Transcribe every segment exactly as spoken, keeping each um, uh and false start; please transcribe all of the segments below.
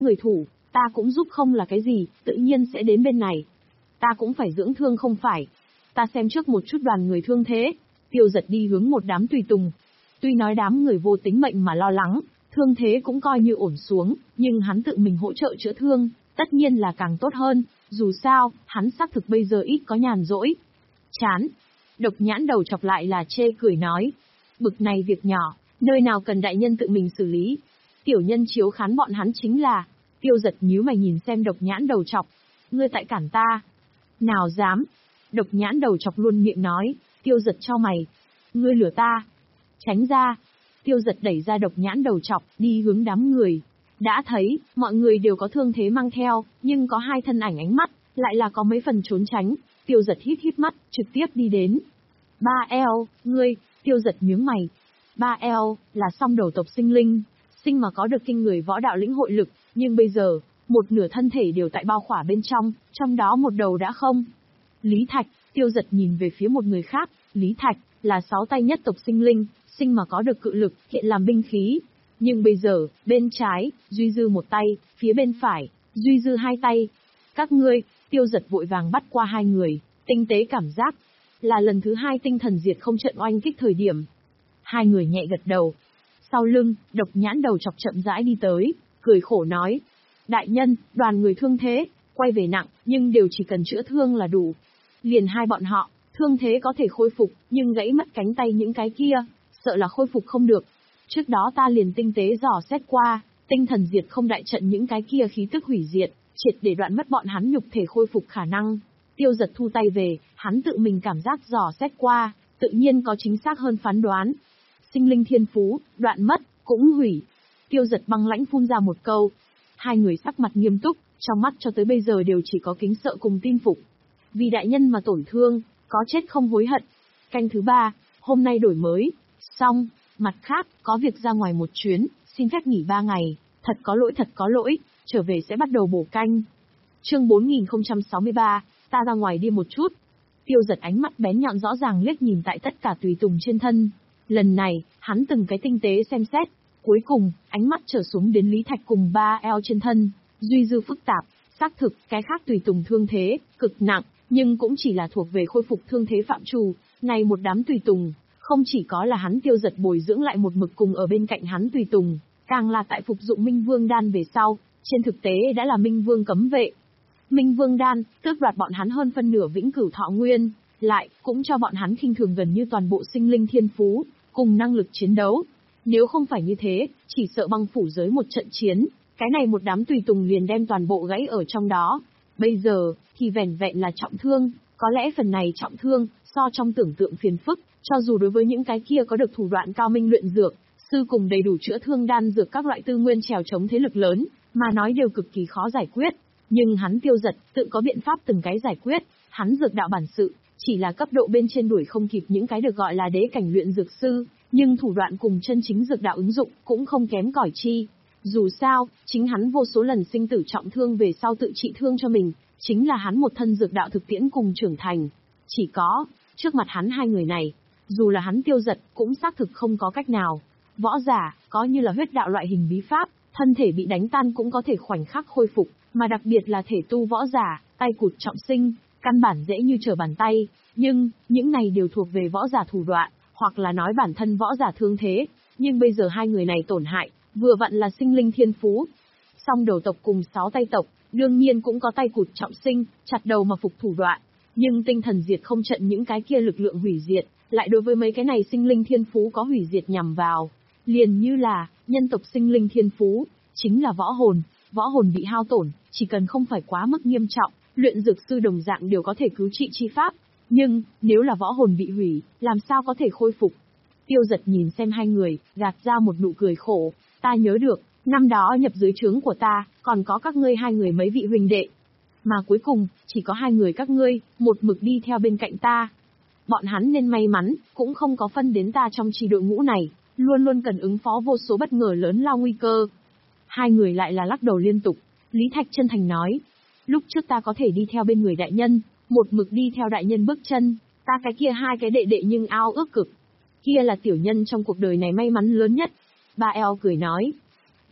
Người thủ, ta cũng giúp không là cái gì, tự nhiên sẽ đến bên này. Ta cũng phải dưỡng thương không phải. Ta xem trước một chút đoàn người thương thế. Tiêu Giật đi hướng một đám tùy tùng. Tuy nói đám người vô tính mệnh mà lo lắng, thương thế cũng coi như ổn xuống, nhưng hắn tự mình hỗ trợ chữa thương, tất nhiên là càng tốt hơn, dù sao, hắn xác thực bây giờ ít có nhàn rỗi. Chán. Độc Nhãn đầu chọc lại là chê cười nói. Bực này việc nhỏ, nơi nào cần đại nhân tự mình xử lý. Tiểu nhân chiếu khán bọn hắn chính là. Tiêu Giật nhíu mày nhìn xem Độc Nhãn đầu chọc. Ngươi tại cản ta. Nào dám. Độc Nhãn đầu chọc luôn miệng nói. Tiêu Giật cho mày. Ngươi lừa ta. Tránh ra. Tiêu Giật đẩy ra Độc Nhãn đầu chọc, đi hướng đám người. Đã thấy, mọi người đều có thương thế mang theo, nhưng có hai thân ảnh ánh mắt, lại là có mấy phần trốn tránh. Tiêu Giật hít hít mắt, trực tiếp đi đến. Ba eo, ngươi, Tiêu Giật nhướng mày. Ba eo, là song đầu tộc sinh linh, sinh mà có được kinh người võ đạo lĩnh hội lực, nhưng bây giờ, một nửa thân thể đều tại bao khỏa bên trong, trong đó một đầu đã không. Lý Thạch, Tiêu Giật nhìn về phía một người khác, Lý Thạch, là sáu tay nhất tộc sinh linh, sinh mà có được cự lực, hiện làm binh khí. Nhưng bây giờ, bên trái, Duy Dư một tay, phía bên phải, Duy Dư hai tay. Các ngươi, Tiêu Giật vội vàng bắt qua hai người, tinh tế cảm giác. Là lần thứ hai tinh thần diệt không trận oanh kích thời điểm. Hai người nhẹ gật đầu. Sau lưng, Độc Nhãn đầu chọc chậm rãi đi tới, cười khổ nói. Đại nhân, đoàn người thương thế, quay về nặng, nhưng đều chỉ cần chữa thương là đủ. Liền hai bọn họ, thương thế có thể khôi phục, nhưng gãy mất cánh tay những cái kia, sợ là khôi phục không được. Trước đó ta liền tinh tế dò xét qua, tinh thần diệt không đại trận những cái kia khí tức hủy diệt, triệt để đoạn mất bọn hắn nhục thể khôi phục khả năng. Tiêu Giật thu tay về, hắn tự mình cảm giác dò xét qua, tự nhiên có chính xác hơn phán đoán. Sinh linh thiên phú, đoạn mất, cũng hủy. Tiêu Giật băng lãnh phun ra một câu. Hai người sắc mặt nghiêm túc, trong mắt cho tới bây giờ đều chỉ có kính sợ cùng tin phục. Vì đại nhân mà tổn thương, có chết không hối hận. Canh thứ ba, hôm nay đổi mới. Xong, mặt khác, có việc ra ngoài một chuyến, xin phép nghỉ ba ngày. Thật có lỗi thật có lỗi, trở về sẽ bắt đầu bổ canh. Chương bốn nghìn không trăm sáu mươi ba, ta ra ngoài đi một chút. Tiêu Giật ánh mắt bén nhọn rõ ràng liếc nhìn tại tất cả tùy tùng trên thân. Lần này, hắn từng cái tinh tế xem xét. Cuối cùng, ánh mắt trở xuống đến Lý Thạch cùng ba eo trên thân. Duy Dư phức tạp, xác thực, cái khác tùy tùng thương thế, cực nặng, nhưng cũng chỉ là thuộc về khôi phục thương thế phạm trù. Này một đám tùy tùng, không chỉ có là hắn Tiêu Giật bồi dưỡng lại một mực cùng ở bên cạnh hắn tùy tùng, càng là tại phục dụng Minh Vương đan về sau, trên thực tế đã là Minh Vương cấm vệ. Minh Vương đan, tước đoạt bọn hắn hơn phân nửa vĩnh cửu thọ nguyên, lại, cũng cho bọn hắn khinh thường gần như toàn bộ sinh linh thiên phú, cùng năng lực chiến đấu. Nếu không phải như thế, chỉ sợ băng phủ giới một trận chiến, cái này một đám tùy tùng liền đem toàn bộ gãy ở trong đó. Bây giờ, thì vẻn vẹn là trọng thương, có lẽ phần này trọng thương, so trong tưởng tượng phiền phức, cho dù đối với những cái kia có được thủ đoạn cao minh luyện dược, sư cùng đầy đủ chữa thương đan dược các loại tư nguyên trèo chống thế lực lớn, mà nói đều cực kỳ khó giải quyết. Nhưng hắn Tiêu Giật, tự có biện pháp từng cái giải quyết, hắn dược đạo bản sự, chỉ là cấp độ bên trên đuổi không kịp những cái được gọi là đế cảnh luyện dược sư, nhưng thủ đoạn cùng chân chính dược đạo ứng dụng cũng không kém cỏi chi. Dù sao, chính hắn vô số lần sinh tử trọng thương về sau tự trị thương cho mình, chính là hắn một thân dược đạo thực tiễn cùng trưởng thành. Chỉ có, trước mặt hắn hai người này, dù là hắn Tiêu Giật cũng xác thực không có cách nào. Võ giả, có như là huyết đạo loại hình bí pháp, thân thể bị đánh tan cũng có thể khoảnh khắc khôi phục, mà đặc biệt là thể tu võ giả, tay cụt trọng sinh, căn bản dễ như trở bàn tay, nhưng, những này đều thuộc về võ giả thủ đoạn, hoặc là nói bản thân võ giả thương thế, nhưng bây giờ hai người này tổn hại, vừa vặn là sinh linh thiên phú. Song đầu tộc cùng sáu tay tộc, đương nhiên cũng có tay cụt trọng sinh, chặt đầu mà phục thủ đoạn, nhưng tinh thần diệt không trận những cái kia lực lượng hủy diệt, lại đối với mấy cái này sinh linh thiên phú có hủy diệt nhằm vào. Liền như là, nhân tộc sinh linh thiên phú, chính là võ hồn, võ hồn bị hao tổn, chỉ cần không phải quá mức nghiêm trọng, luyện dược sư đồng dạng đều có thể cứu trị chi pháp. Nhưng, nếu là võ hồn bị hủy, làm sao có thể khôi phục? Tiêu Giật nhìn xem hai người, gạt ra một nụ cười khổ. Ta nhớ được, năm đó nhập dưới trướng của ta, còn có các ngươi hai người mấy vị huynh đệ. Mà cuối cùng, chỉ có hai người các ngươi, một mực đi theo bên cạnh ta. Bọn hắn nên may mắn, cũng không có phân đến ta trong chi đội ngũ này, luôn luôn cần ứng phó vô số bất ngờ lớn lao nguy cơ. Hai người lại là lắc đầu liên tục. Lý Thạch chân thành nói, lúc trước ta có thể đi theo bên người đại nhân, một mực đi theo đại nhân bước chân, ta cái kia hai cái đệ đệ nhưng ao ước cực. Kia là tiểu nhân trong cuộc đời này may mắn lớn nhất. Ba eo cười nói.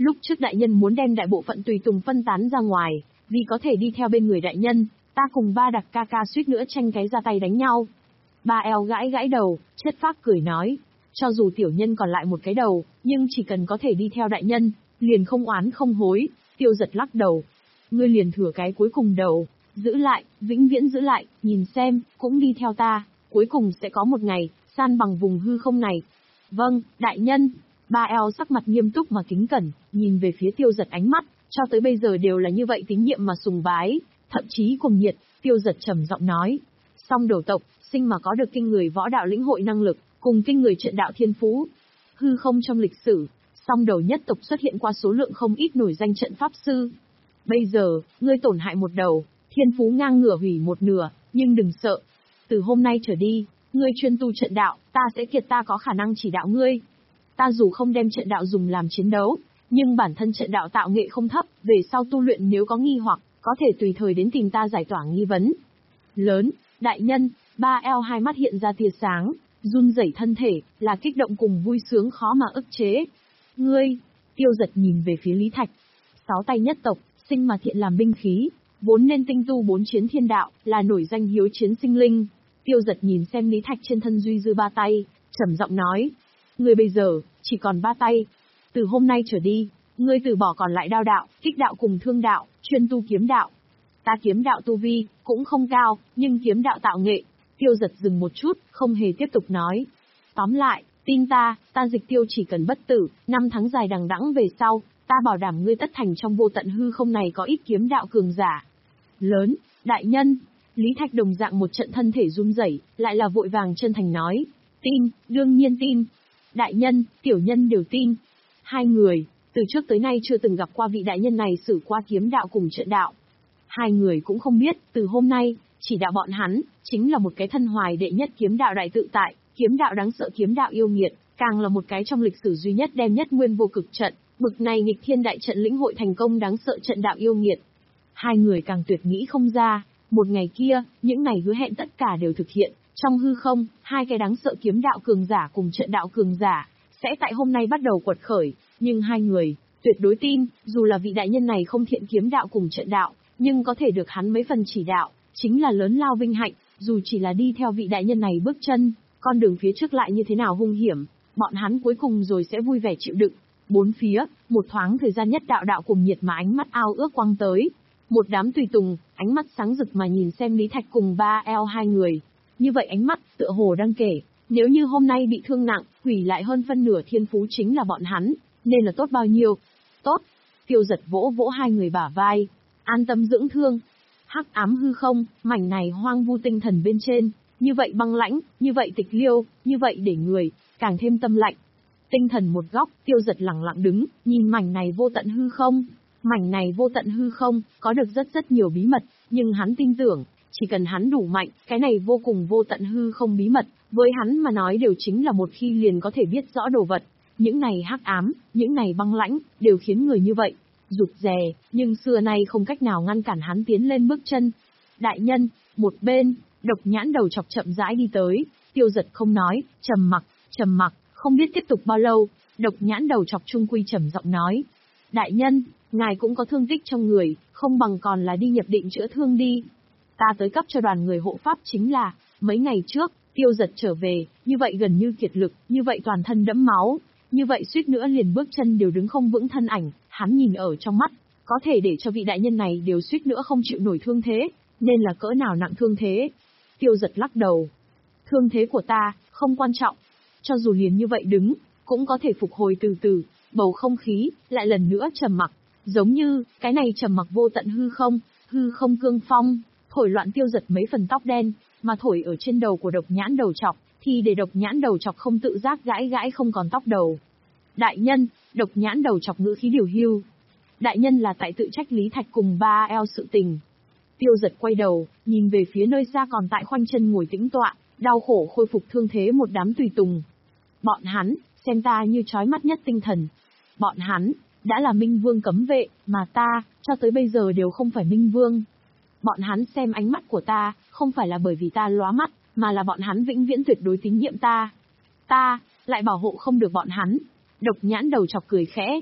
Lúc trước đại nhân muốn đem đại bộ phận tùy tùng phân tán ra ngoài, vì có thể đi theo bên người đại nhân, ta cùng ba đặc ca ca suýt nữa tranh cái ra tay đánh nhau. Ba eo gãi gãi đầu, chất phác cười nói, cho dù tiểu nhân còn lại một cái đầu, nhưng chỉ cần có thể đi theo đại nhân, liền không oán không hối. Tiêu Giật lắc đầu, ngươi liền thừa cái cuối cùng đầu, giữ lại, vĩnh viễn giữ lại, nhìn xem, cũng đi theo ta, cuối cùng sẽ có một ngày, san bằng vùng hư không này. Vâng, đại nhân. Ba eo sắc mặt nghiêm túc mà kính cẩn, nhìn về phía Tiêu Giật ánh mắt, cho tới bây giờ đều là như vậy tín nhiệm mà sùng bái, thậm chí cùng nhiệt. Tiêu Giật trầm giọng nói, song đầu tộc, sinh mà có được kinh người võ đạo lĩnh hội năng lực, cùng kinh người trận đạo thiên phú. Hư không trong lịch sử, song đầu nhất tộc xuất hiện qua số lượng không ít nổi danh trận pháp sư. Bây giờ, ngươi tổn hại một đầu, thiên phú ngang ngửa hủy một nửa, nhưng đừng sợ. Từ hôm nay trở đi, ngươi chuyên tu trận đạo, ta sẽ kiệt ta có khả năng chỉ đạo ngươi. Ta dù không đem trận đạo dùng làm chiến đấu, nhưng bản thân trận đạo tạo nghệ không thấp, về sau tu luyện nếu có nghi hoặc, có thể tùy thời đến tìm ta giải tỏa nghi vấn. Lớn, đại nhân, ba eo hai mắt hiện ra tia sáng, run rẩy thân thể, là kích động cùng vui sướng khó mà ức chế. Ngươi, Tiêu Giật nhìn về phía Lý Thạch. Sáu tay nhất tộc, sinh mà thiện làm binh khí, vốn nên tinh tu bốn chiến thiên đạo, là nổi danh hiếu chiến sinh linh. Tiêu Giật nhìn xem Lý Thạch trên thân duy dư ba tay, trầm giọng nói, ngươi bây giờ, chỉ còn ba tay. Từ hôm nay trở đi, ngươi từ bỏ còn lại đao đạo, kích đạo cùng thương đạo, chuyên tu kiếm đạo. Ta kiếm đạo tu vi, cũng không cao, nhưng kiếm đạo tạo nghệ. Tiêu Giật dừng một chút, không hề tiếp tục nói. Tóm lại, tin ta, ta Dịch Tiêu chỉ cần bất tử, năm tháng dài đằng đẵng về sau, ta bảo đảm ngươi tất thành trong vô tận hư không này có ít kiếm đạo cường giả. Lớn, đại nhân. Lý Thạch đồng dạng một trận thân thể run rẩy, lại là vội vàng chân thành nói. Tin, đương nhiên tin. Đại nhân, tiểu nhân đều tin. Hai người, từ trước tới nay chưa từng gặp qua vị đại nhân này sử qua kiếm đạo cùng trận đạo. Hai người cũng không biết, từ hôm nay, chỉ đạo bọn hắn, chính là một cái thân hoài đệ nhất kiếm đạo đại tự tại, kiếm đạo đáng sợ kiếm đạo yêu nghiệt, càng là một cái trong lịch sử duy nhất đem nhất nguyên vô cực trận, bực này nghịch thiên đại trận lĩnh hội thành công đáng sợ trận đạo yêu nghiệt. Hai người càng tuyệt nghĩ không ra, một ngày kia, những ngày hứa hẹn tất cả đều thực hiện, trong hư không, hai cái đáng sợ kiếm đạo cường giả cùng trận đạo cường giả, sẽ tại hôm nay bắt đầu quật khởi, nhưng hai người, tuyệt đối tin, dù là vị đại nhân này không thiện kiếm đạo cùng trận đạo, nhưng có thể được hắn mấy phần chỉ đạo, chính là lớn lao vinh hạnh, dù chỉ là đi theo vị đại nhân này bước chân, con đường phía trước lại như thế nào hung hiểm, bọn hắn cuối cùng rồi sẽ vui vẻ chịu đựng. Bốn phía, một thoáng thời gian nhất đạo đạo cùng nhiệt mà ánh mắt ao ước quăng tới. Một đám tùy tùng, ánh mắt sáng rực mà nhìn xem Lý Thạch cùng ba eo hai người. Như vậy ánh mắt, tựa hồ đang kể, nếu như hôm nay bị thương nặng, hủy lại hơn phân nửa thiên phú chính là bọn hắn, nên là tốt bao nhiêu. Tốt. Tiêu Giật vỗ vỗ hai người bả vai. An tâm dưỡng thương. Hắc ám hư không, mảnh này hoang vu tinh thần bên trên, như vậy băng lãnh, như vậy tịch liêu, như vậy để người, càng thêm tâm lạnh. Tinh thần một góc, Tiêu Giật lặng lặng đứng, nhìn mảnh này vô tận hư không. Mảnh này vô tận hư không, có được rất rất nhiều bí mật, nhưng hắn tin tưởng, chỉ cần hắn đủ mạnh, cái này vô cùng vô tận hư không bí mật, với hắn mà nói đều chính là một khi liền có thể biết rõ đồ vật. Những này hắc ám, những này băng lãnh, đều khiến người như vậy rụt rè, nhưng xưa nay không cách nào ngăn cản hắn tiến lên bước chân. Đại nhân, một bên, Độc Nhãn đầu chọc chậm rãi đi tới, Tiêu Giật không nói, trầm mặc, trầm mặc, không biết tiếp tục bao lâu, Độc Nhãn đầu chọc trung quy trầm giọng nói. Đại nhân, ngài cũng có thương tích trong người, không bằng còn là đi nhập định chữa thương đi. Ta tới cấp cho đoàn người hộ pháp chính là, mấy ngày trước, Tiêu Giật trở về, như vậy gần như kiệt lực, như vậy toàn thân đẫm máu, như vậy suýt nữa liền bước chân đều đứng không vững thân ảnh, hắn nhìn ở trong mắt, có thể để cho vị đại nhân này đều suýt nữa không chịu nổi thương thế, nên là cỡ nào nặng thương thế. Tiêu Giật lắc đầu. Thương thế của ta, không quan trọng. Cho dù liền như vậy đứng, cũng có thể phục hồi từ từ, bầu không khí, lại lần nữa trầm mặc, giống như, cái này trầm mặc vô tận hư không, hư không cương phong, thổi loạn Tiêu Giật mấy phần tóc đen, mà thổi ở trên đầu của Độc Nhãn đầu chọc, thì để Độc Nhãn đầu chọc không tự giác gãi gãi không còn tóc đầu. Đại nhân, Độc Nhãn đầu chọc ngữ khí điều hưu. Đại nhân là tại tự trách Lý Thạch cùng ba eo sự tình. Tiêu Giật quay đầu, nhìn về phía nơi xa còn tại khoanh chân ngồi tĩnh tọa, đau khổ khôi phục thương thế một đám tùy tùng. Bọn hắn, xem ta như chói mắt nhất tinh thần. Bọn hắn, đã là Minh Vương cấm vệ, mà ta, cho tới bây giờ đều không phải Minh Vương. Bọn hắn xem ánh mắt của ta, không phải là bởi vì ta lóa mắt, mà là bọn hắn vĩnh viễn tuyệt đối tín nhiệm ta. Ta, lại bảo hộ không được bọn hắn. Độc Nhãn đầu chọc cười khẽ.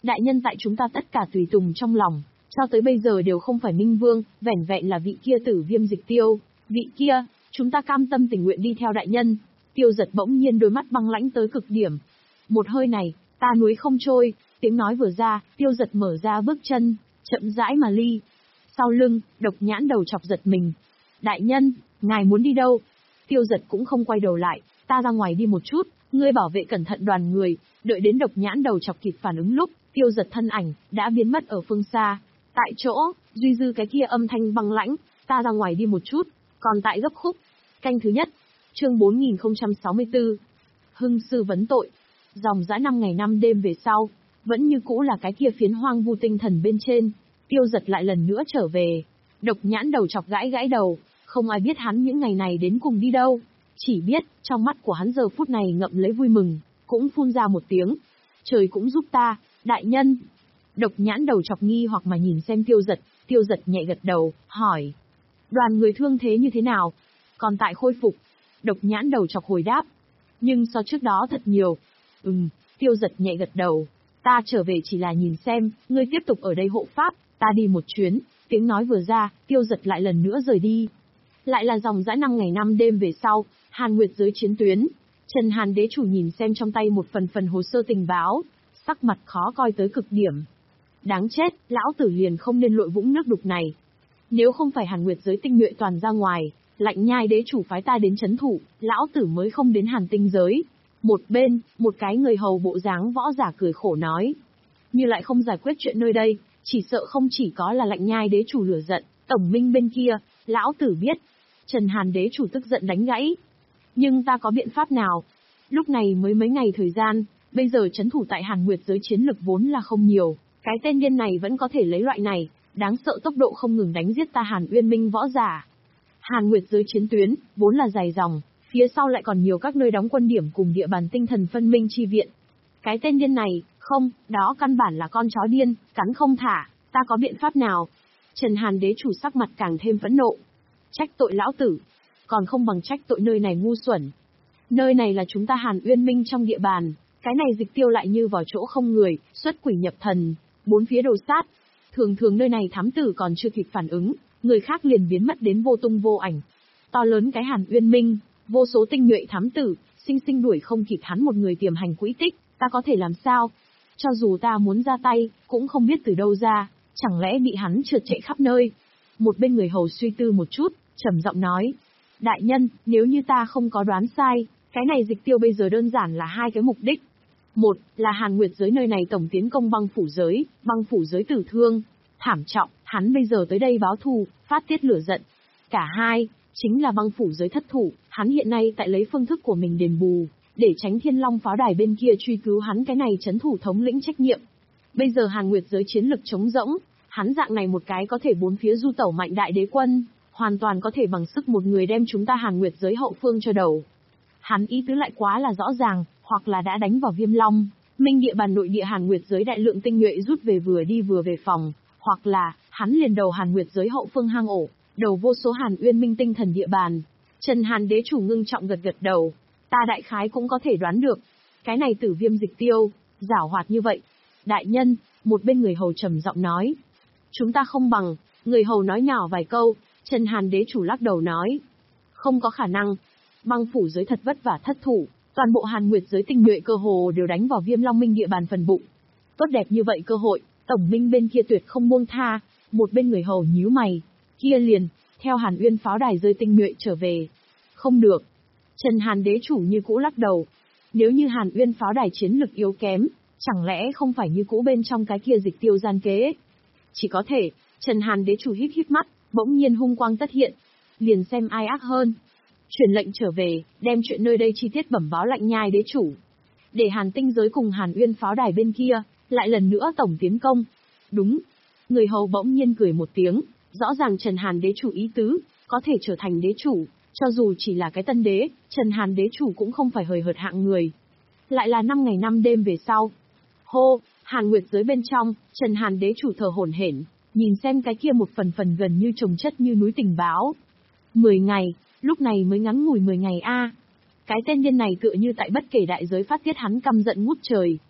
Đại nhân tại chúng ta tất cả tùy tùng trong lòng, cho tới bây giờ đều không phải Minh Vương, vẻn vẹn là vị kia Tử Viêm Dịch Tiêu. Vị kia, chúng ta cam tâm tình nguyện đi theo đại nhân. Tiêu Giật bỗng nhiên đôi mắt băng lãnh tới cực điểm. Một hơi này, ta núi không trôi, tiếng nói vừa ra, Tiêu Giật mở ra bước chân, chậm rãi mà ly. Sau lưng, Độc Nhãn đầu chọc giật mình. Đại nhân, ngài muốn đi đâu? Tiêu Giật cũng không quay đầu lại, ta ra ngoài đi một chút, ngươi bảo vệ cẩn thận đoàn người. Đợi đến Độc Nhãn đầu chọc kịp phản ứng lúc, Tiêu Giật thân ảnh đã biến mất ở phương xa. Tại chỗ, duy dư cái kia âm thanh băng lãnh, ta ra ngoài đi một chút, còn tại gấp khúc. Canh thứ nhất, chương bốn nghìn không trăm sáu mươi tư. Hưng sư vấn tội. Dòng dã năm ngày năm đêm về sau, vẫn như cũ là cái kia phiến hoang vu tinh thần bên trên. Tiêu Giật lại lần nữa trở về. Độc Nhãn đầu chọc gãi gãi đầu, không ai biết hắn những ngày này đến cùng đi đâu. Chỉ biết, trong mắt của hắn giờ phút này ngậm lấy vui mừng, cũng phun ra một tiếng. Trời cũng giúp ta, đại nhân. Độc Nhãn đầu chọc nghi hoặc mà nhìn xem Tiêu Giật, Tiêu Giật nhẹ gật đầu, hỏi. Đoàn người thương thế như thế nào? Còn tại khôi phục. Độc Nhãn đầu chọc hồi đáp. Nhưng so trước đó thật nhiều. Ừm, Tiêu Giật nhẹ gật đầu. Ta trở về chỉ là nhìn xem, ngươi tiếp tục ở đây hộ pháp, ta đi một chuyến. Tiếng nói vừa ra, Tiêu Giật lại lần nữa rời đi. Lại là dòng dã năm ngày năm đêm về sau, Hàn Nguyệt giới chiến tuyến. Trần Hàn đế chủ nhìn xem trong tay một phần phần hồ sơ tình báo, sắc mặt khó coi tới cực điểm. Đáng chết, lão tử liền không nên lội vũng nước đục này. Nếu không phải Hàn Nguyệt giới tinh nhuệ toàn ra ngoài, Lạnh Nhai đế chủ phái ta đến chấn thủ, lão tử mới không đến Hàn tinh giới. Một bên, một cái người hầu bộ dáng võ giả cười khổ nói. Như lại không giải quyết chuyện nơi đây, chỉ sợ không chỉ có là Lạnh Nhai đế chủ lửa giận, tổng minh bên kia, lão tử biết. Trần Hàn đế chủ tức giận đánh gãy. Nhưng ta có biện pháp nào? Lúc này mới mấy ngày thời gian, bây giờ chấn thủ tại Hàn Nguyệt giới chiến lực vốn là không nhiều. Cái tên điên này vẫn có thể lấy loại này, đáng sợ tốc độ không ngừng đánh giết ta Hàn Uyên Minh võ giả. Hàn Nguyệt giới chiến tuyến, vốn là dài dòng, phía sau lại còn nhiều các nơi đóng quân điểm cùng địa bàn tinh thần phân minh chi viện. Cái tên điên này, không, đó căn bản là con chó điên, cắn không thả, ta có biện pháp nào? Trần Hàn đế chủ sắc mặt càng thêm phẫn nộ. Trách tội lão tử, còn không bằng trách tội nơi này ngu xuẩn. Nơi này là chúng ta Hàn Uyên Minh trong địa bàn, cái này Dịch Tiêu lại như vào chỗ không người, xuất quỷ nhập thần, bốn phía đồ sát. Thường thường nơi này thám tử còn chưa kịp phản ứng, người khác liền biến mất đến vô tung vô ảnh. To lớn cái Hàn Uyên Minh, vô số tinh nhuệ thám tử, sinh sinh đuổi không kịp hắn một người tiềm hành quỹ tích, ta có thể làm sao? Cho dù ta muốn ra tay, cũng không biết từ đâu ra, chẳng lẽ bị hắn trượt chạy khắp nơi. Một bên người hầu suy tư một chút, trầm giọng nói. Đại nhân, nếu như ta không có đoán sai, cái này Dịch Tiêu bây giờ đơn giản là hai cái mục đích. Một, là Hàn Nguyệt giới nơi này tổng tiến công băng phủ giới, băng phủ giới tử thương, thảm trọng, hắn bây giờ tới đây báo thù, phát tiết lửa giận. Cả hai, chính là băng phủ giới thất thủ, hắn hiện nay tại lấy phương thức của mình đền bù, để tránh Thiên Long pháo đài bên kia truy cứu hắn cái này trấn thủ thống lĩnh trách nhiệm. Bây giờ Hàn Nguyệt giới chiến lực trống rỗng, hắn dạng này một cái có thể bốn phía du tẩu mạnh đại đế quân, hoàn toàn có thể bằng sức một người đem chúng ta Hàn Nguyệt giới hậu phương cho đầu. Hắn ý tứ lại quá là rõ ràng, hoặc là đã đánh vào Viêm Long, Minh địa bàn nội địa Hàn Nguyệt giới đại lượng tinh nhuệ rút về vừa đi vừa về phòng, hoặc là hắn liền đầu Hàn Nguyệt giới hậu phương hang ổ, đầu vô số Hàn Uyên Minh tinh thần địa bàn. Trần Hàn đế chủ ngưng trọng gật gật đầu, ta đại khái cũng có thể đoán được, cái này Tử Viêm Dịch Tiêu, giảo hoạt như vậy. Đại nhân, một bên người hầu trầm giọng nói, chúng ta không bằng. Người hầu nói nhỏ vài câu, Trần Hàn đế chủ lắc đầu nói, không có khả năng. Băng phủ giới thật vất vả thất thủ, toàn bộ Hàn Nguyệt giới tinh nhuệ cơ hồ đều đánh vào Viêm Long Minh địa bàn phần bụng. Tốt đẹp như vậy cơ hội, tổng minh bên kia tuyệt không buông tha. Một bên người hầu nhíu mày, kia liền, theo Hàn Uyên pháo đài rơi tinh nhuệ trở về. Không được. Trần Hàn đế chủ như cũ lắc đầu. Nếu như Hàn Uyên pháo đài chiến lực yếu kém, chẳng lẽ không phải như cũ bên trong cái kia Dịch Tiêu gian kế? Chỉ có thể, Trần Hàn đế chủ híp híp mắt, bỗng nhiên hung quang tất hiện. Liền xem ai ác hơn. Truyền lệnh trở về, đem chuyện nơi đây chi tiết bẩm báo Lạnh Nhai đế chủ. Để Hàn tinh giới cùng Hàn Uyên pháo đài bên kia, lại lần nữa tổng tiến công. Đúng. Người hầu bỗng nhiên cười một tiếng, rõ ràng Trần Hàn đế chủ ý tứ, có thể trở thành đế chủ, cho dù chỉ là cái tân đế, Trần Hàn đế chủ cũng không phải hời hợt hạng người. Lại là năm ngày năm đêm về sau. Hô, Hàn Nguyệt giới bên trong, Trần Hàn đế chủ thở hổn hển, nhìn xem cái kia một phần phần gần như chồng chất như núi tình báo. Mười ngày, lúc này mới ngắn ngủi mười ngày a. Cái tên điên này tựa như tại bất kể đại giới phát tiết hắn căm giận ngút trời.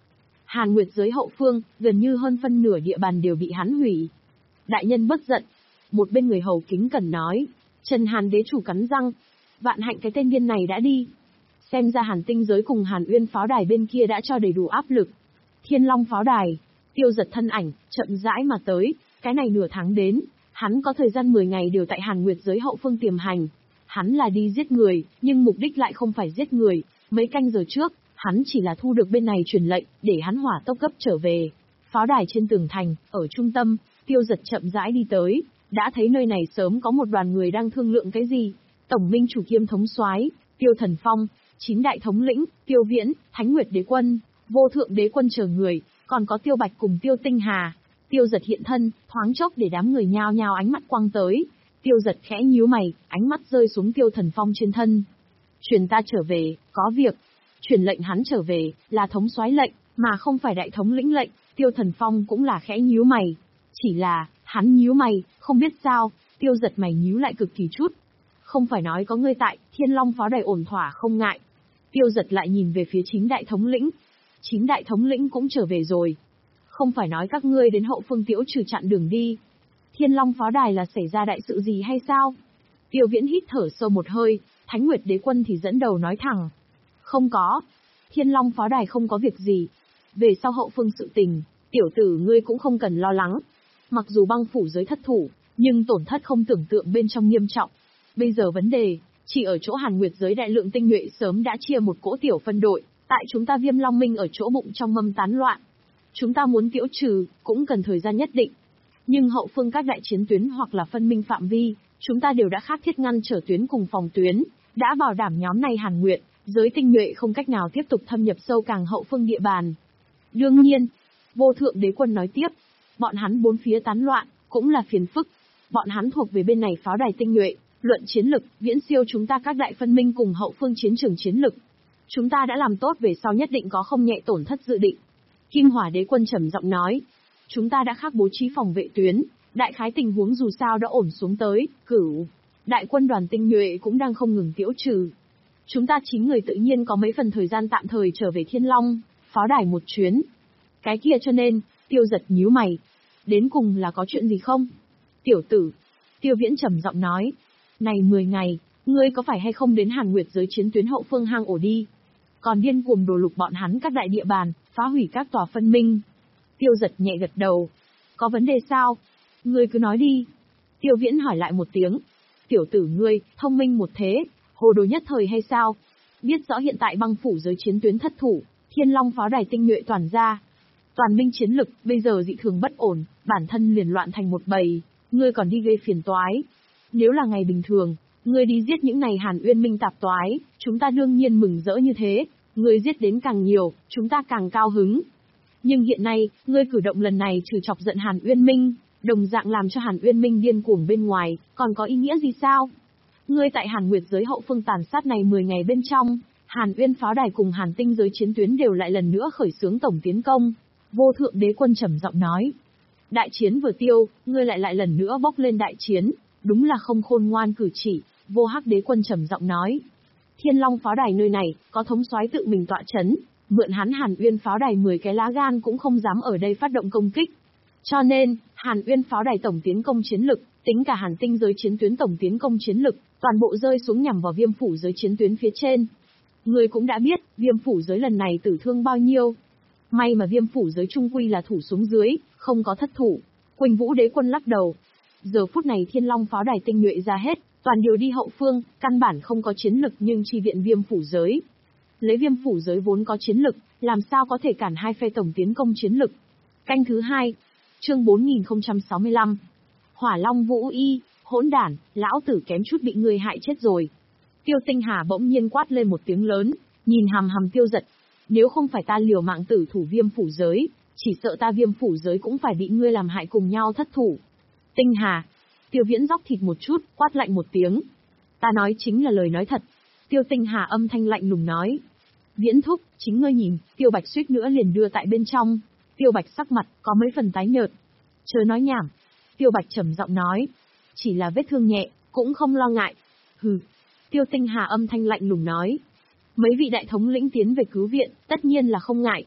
Hàn Nguyệt giới hậu phương, gần như hơn phân nửa địa bàn đều bị hắn hủy. Đại nhân bất giận. Một bên người hầu kính cẩn nói. Trần Hàn đế chủ cắn răng. Vạn hạnh cái tên điên này đã đi. Xem ra Hàn tinh giới cùng Hàn Uyên pháo đài bên kia đã cho đầy đủ áp lực. Thiên Long pháo đài, Tiêu Giật thân ảnh, chậm rãi mà tới. Cái này nửa tháng đến, hắn có thời gian mười ngày đều tại Hàn Nguyệt giới hậu phương tiềm hành. Hắn là đi giết người, nhưng mục đích lại không phải giết người. Mấy canh giờ trước, hắn chỉ là thu được bên này truyền lệnh, để hắn hỏa tốc gấp trở về. Pháo đài trên tường thành, ở trung tâm, Tiêu Giật chậm rãi đi tới, đã thấy nơi này sớm có một đoàn người đang thương lượng cái gì. Tổng minh chủ kiêm thống soái, Tiêu Thần Phong, chín đại thống lĩnh, Tiêu Viễn, Thánh Nguyệt đế quân, Vô thượng đế quân chờ người, còn có Tiêu Bạch cùng Tiêu Tinh Hà. Tiêu Giật hiện thân, thoáng chốc để đám người nhao nhao ánh mắt quăng tới. Tiêu Giật khẽ nhíu mày, ánh mắt rơi xuống Tiêu Thần Phong trên thân. Truyền ta trở về, có việc. Truyền lệnh hắn trở về, là thống soái lệnh, mà không phải đại thống lĩnh lệnh. Tiêu Thần Phong cũng là khẽ nhíu mày. Chỉ là, hắn nhíu mày, không biết sao, Tiêu Giật mày nhíu lại cực kỳ chút. Không phải nói có ngươi tại, Thiên Long pháo đài ổn thỏa không ngại. Tiêu Giật lại nhìn về phía chín đại thống lĩnh. Chín đại thống lĩnh cũng trở về rồi. Không phải nói các ngươi đến hậu phương tiễu trừ chặn đường đi. Thiên Long pháo đài là xảy ra đại sự gì hay sao? Tiêu Viễn hít thở sâu một hơi, Thánh Nguyệt đế quân thì dẫn đầu nói thẳng. Không có. Thiên Long pháo đài không có việc gì. Về sau hậu phương sự tình, tiểu tử ngươi cũng không cần lo lắng. Mặc dù băng phủ giới thất thủ, nhưng tổn thất không tưởng tượng bên trong nghiêm trọng. Bây giờ vấn đề, chỉ ở chỗ Hàn Nguyệt giới đại lượng tinh nhuệ sớm đã chia một cỗ tiểu phân đội, tại chúng ta Viêm Long Minh ở chỗ bụng trong mâm tán loạn. Chúng ta muốn tiễu trừ, cũng cần thời gian nhất định. Nhưng hậu phương các đại chiến tuyến hoặc là phân minh phạm vi, chúng ta đều đã khắc thiết ngăn trở tuyến cùng phòng tuyến, đã bảo đảm nhóm này Hàn Nguyệt, giới tinh nhuệ không cách nào tiếp tục thâm nhập sâu càng hậu phương địa bàn. Đương nhiên, Vô thượng đế quân nói tiếp, bọn hắn bốn phía tán loạn, cũng là phiền phức. Bọn hắn thuộc về bên này pháo đài tinh nhuệ, luận chiến lực, viễn siêu chúng ta các đại phân minh cùng hậu phương chiến trường chiến lực. Chúng ta đã làm tốt về sau nhất định có không nhẹ tổn thất dự định. Kim Hỏa đế quân trầm giọng nói, chúng ta đã khắc bố trí phòng vệ tuyến, đại khái tình huống dù sao đã ổn xuống tới, cửu. Đại quân đoàn tinh nhuệ cũng đang không ngừng tiễu trừ. Chúng ta chín người tự nhiên có mấy phần thời gian tạm thời trở về Thiên Long, pháo đài một chuyến. Cái kia cho nên, Tiêu Giật nhíu mày. Đến cùng là có chuyện gì không? Tiểu tử. Tiêu Viễn trầm giọng nói. Này mười ngày, ngươi có phải hay không đến Hàn Nguyệt giới chiến tuyến hậu phương hang ổ đi? Còn điên cuồng đổ lục bọn hắn các đại địa bàn, phá hủy các tòa phân minh. Tiêu Giật nhẹ gật đầu. Có vấn đề sao? Ngươi cứ nói đi. Tiêu Viễn hỏi lại một tiếng. Tiểu tử ngươi, thông minh một thế, hồ đồ nhất thời hay sao? Biết rõ hiện tại băng phủ giới chiến tuyến thất thủ, Thiên Long pháo đài tinh nhuệ toàn ra. Toàn minh chiến lực, bây giờ dị thường bất ổn, bản thân liền loạn thành một bầy, ngươi còn đi gây phiền toái. Nếu là ngày bình thường, ngươi đi giết những này Hàn Uyên Minh tạp toái, chúng ta đương nhiên mừng rỡ như thế, ngươi giết đến càng nhiều, chúng ta càng cao hứng. Nhưng hiện nay, ngươi cử động lần này trừ chọc giận Hàn Uyên Minh, đồng dạng làm cho Hàn Uyên Minh điên cuồng bên ngoài, còn có ý nghĩa gì sao? Ngươi tại Hàn Nguyệt giới hậu phương tàn sát này mười ngày bên trong, Hàn Uyên pháo đài cùng Hàn Tinh giới chiến tuyến đều lại lần nữa khởi xướng tổng tiến công. Vô thượng đế quân trầm giọng nói. Đại chiến vừa tiêu, ngươi lại lại lần nữa bốc lên đại chiến, đúng là không khôn ngoan cử chỉ. Vô hắc đế quân trầm giọng nói. Thiên Long pháo đài nơi này, có thống soái tự mình tọa chấn, mượn hắn Hàn Uyên pháo đài mười cái lá gan cũng không dám ở đây phát động công kích. Cho nên, Hàn Uyên pháo đài tổng tiến công chiến lực, tính cả Hàn Tinh giới chiến tuyến tổng tiến công chiến lực, toàn bộ rơi xuống nhằm vào Viêm phủ giới chiến tuyến phía trên. Ngươi cũng đã biết, Viêm phủ giới lần này tử thương bao nhiêu. May mà Viêm phủ giới trung quy là thủ xuống dưới, không có thất thủ. Quỳnh Vũ đế quân lắc đầu. Giờ phút này Thiên Long pháo đài tinh nhuệ ra hết, toàn điều đi hậu phương, căn bản không có chiến lực nhưng chi viện Viêm phủ giới. Lấy Viêm phủ giới vốn có chiến lực, làm sao có thể cản hai phe tổng tiến công chiến lực. Canh thứ hai, chương bốn nghìn không trăm sáu mươi lăm. Hỏa Long Vũ Y, hỗn đản, lão tử kém chút bị ngươi hại chết rồi. Tiêu Tinh Hà bỗng nhiên quát lên một tiếng lớn, nhìn hằm hằm Tiêu Giật. Nếu không phải ta liều mạng tử thủ Viêm phủ giới, chỉ sợ ta Viêm phủ giới cũng phải bị ngươi làm hại cùng nhau thất thủ. Tinh Hà. Tiêu Viễn róc thịt một chút, quát lạnh một tiếng. Ta nói chính là lời nói thật. Tiêu Tinh Hà âm thanh lạnh lùng nói. Viễn thúc, chính ngươi nhìn, Tiêu Bạch suýt nữa liền đưa tại bên trong. Tiêu Bạch sắc mặt, có mấy phần tái nhợt. Chớ nói nhảm. Tiêu Bạch trầm giọng nói. Chỉ là vết thương nhẹ, cũng không lo ngại. Hừ. Tiêu Tinh Hà âm thanh lạnh lùng nói. Mấy vị đại thống lĩnh tiến về cứu viện, tất nhiên là không ngại.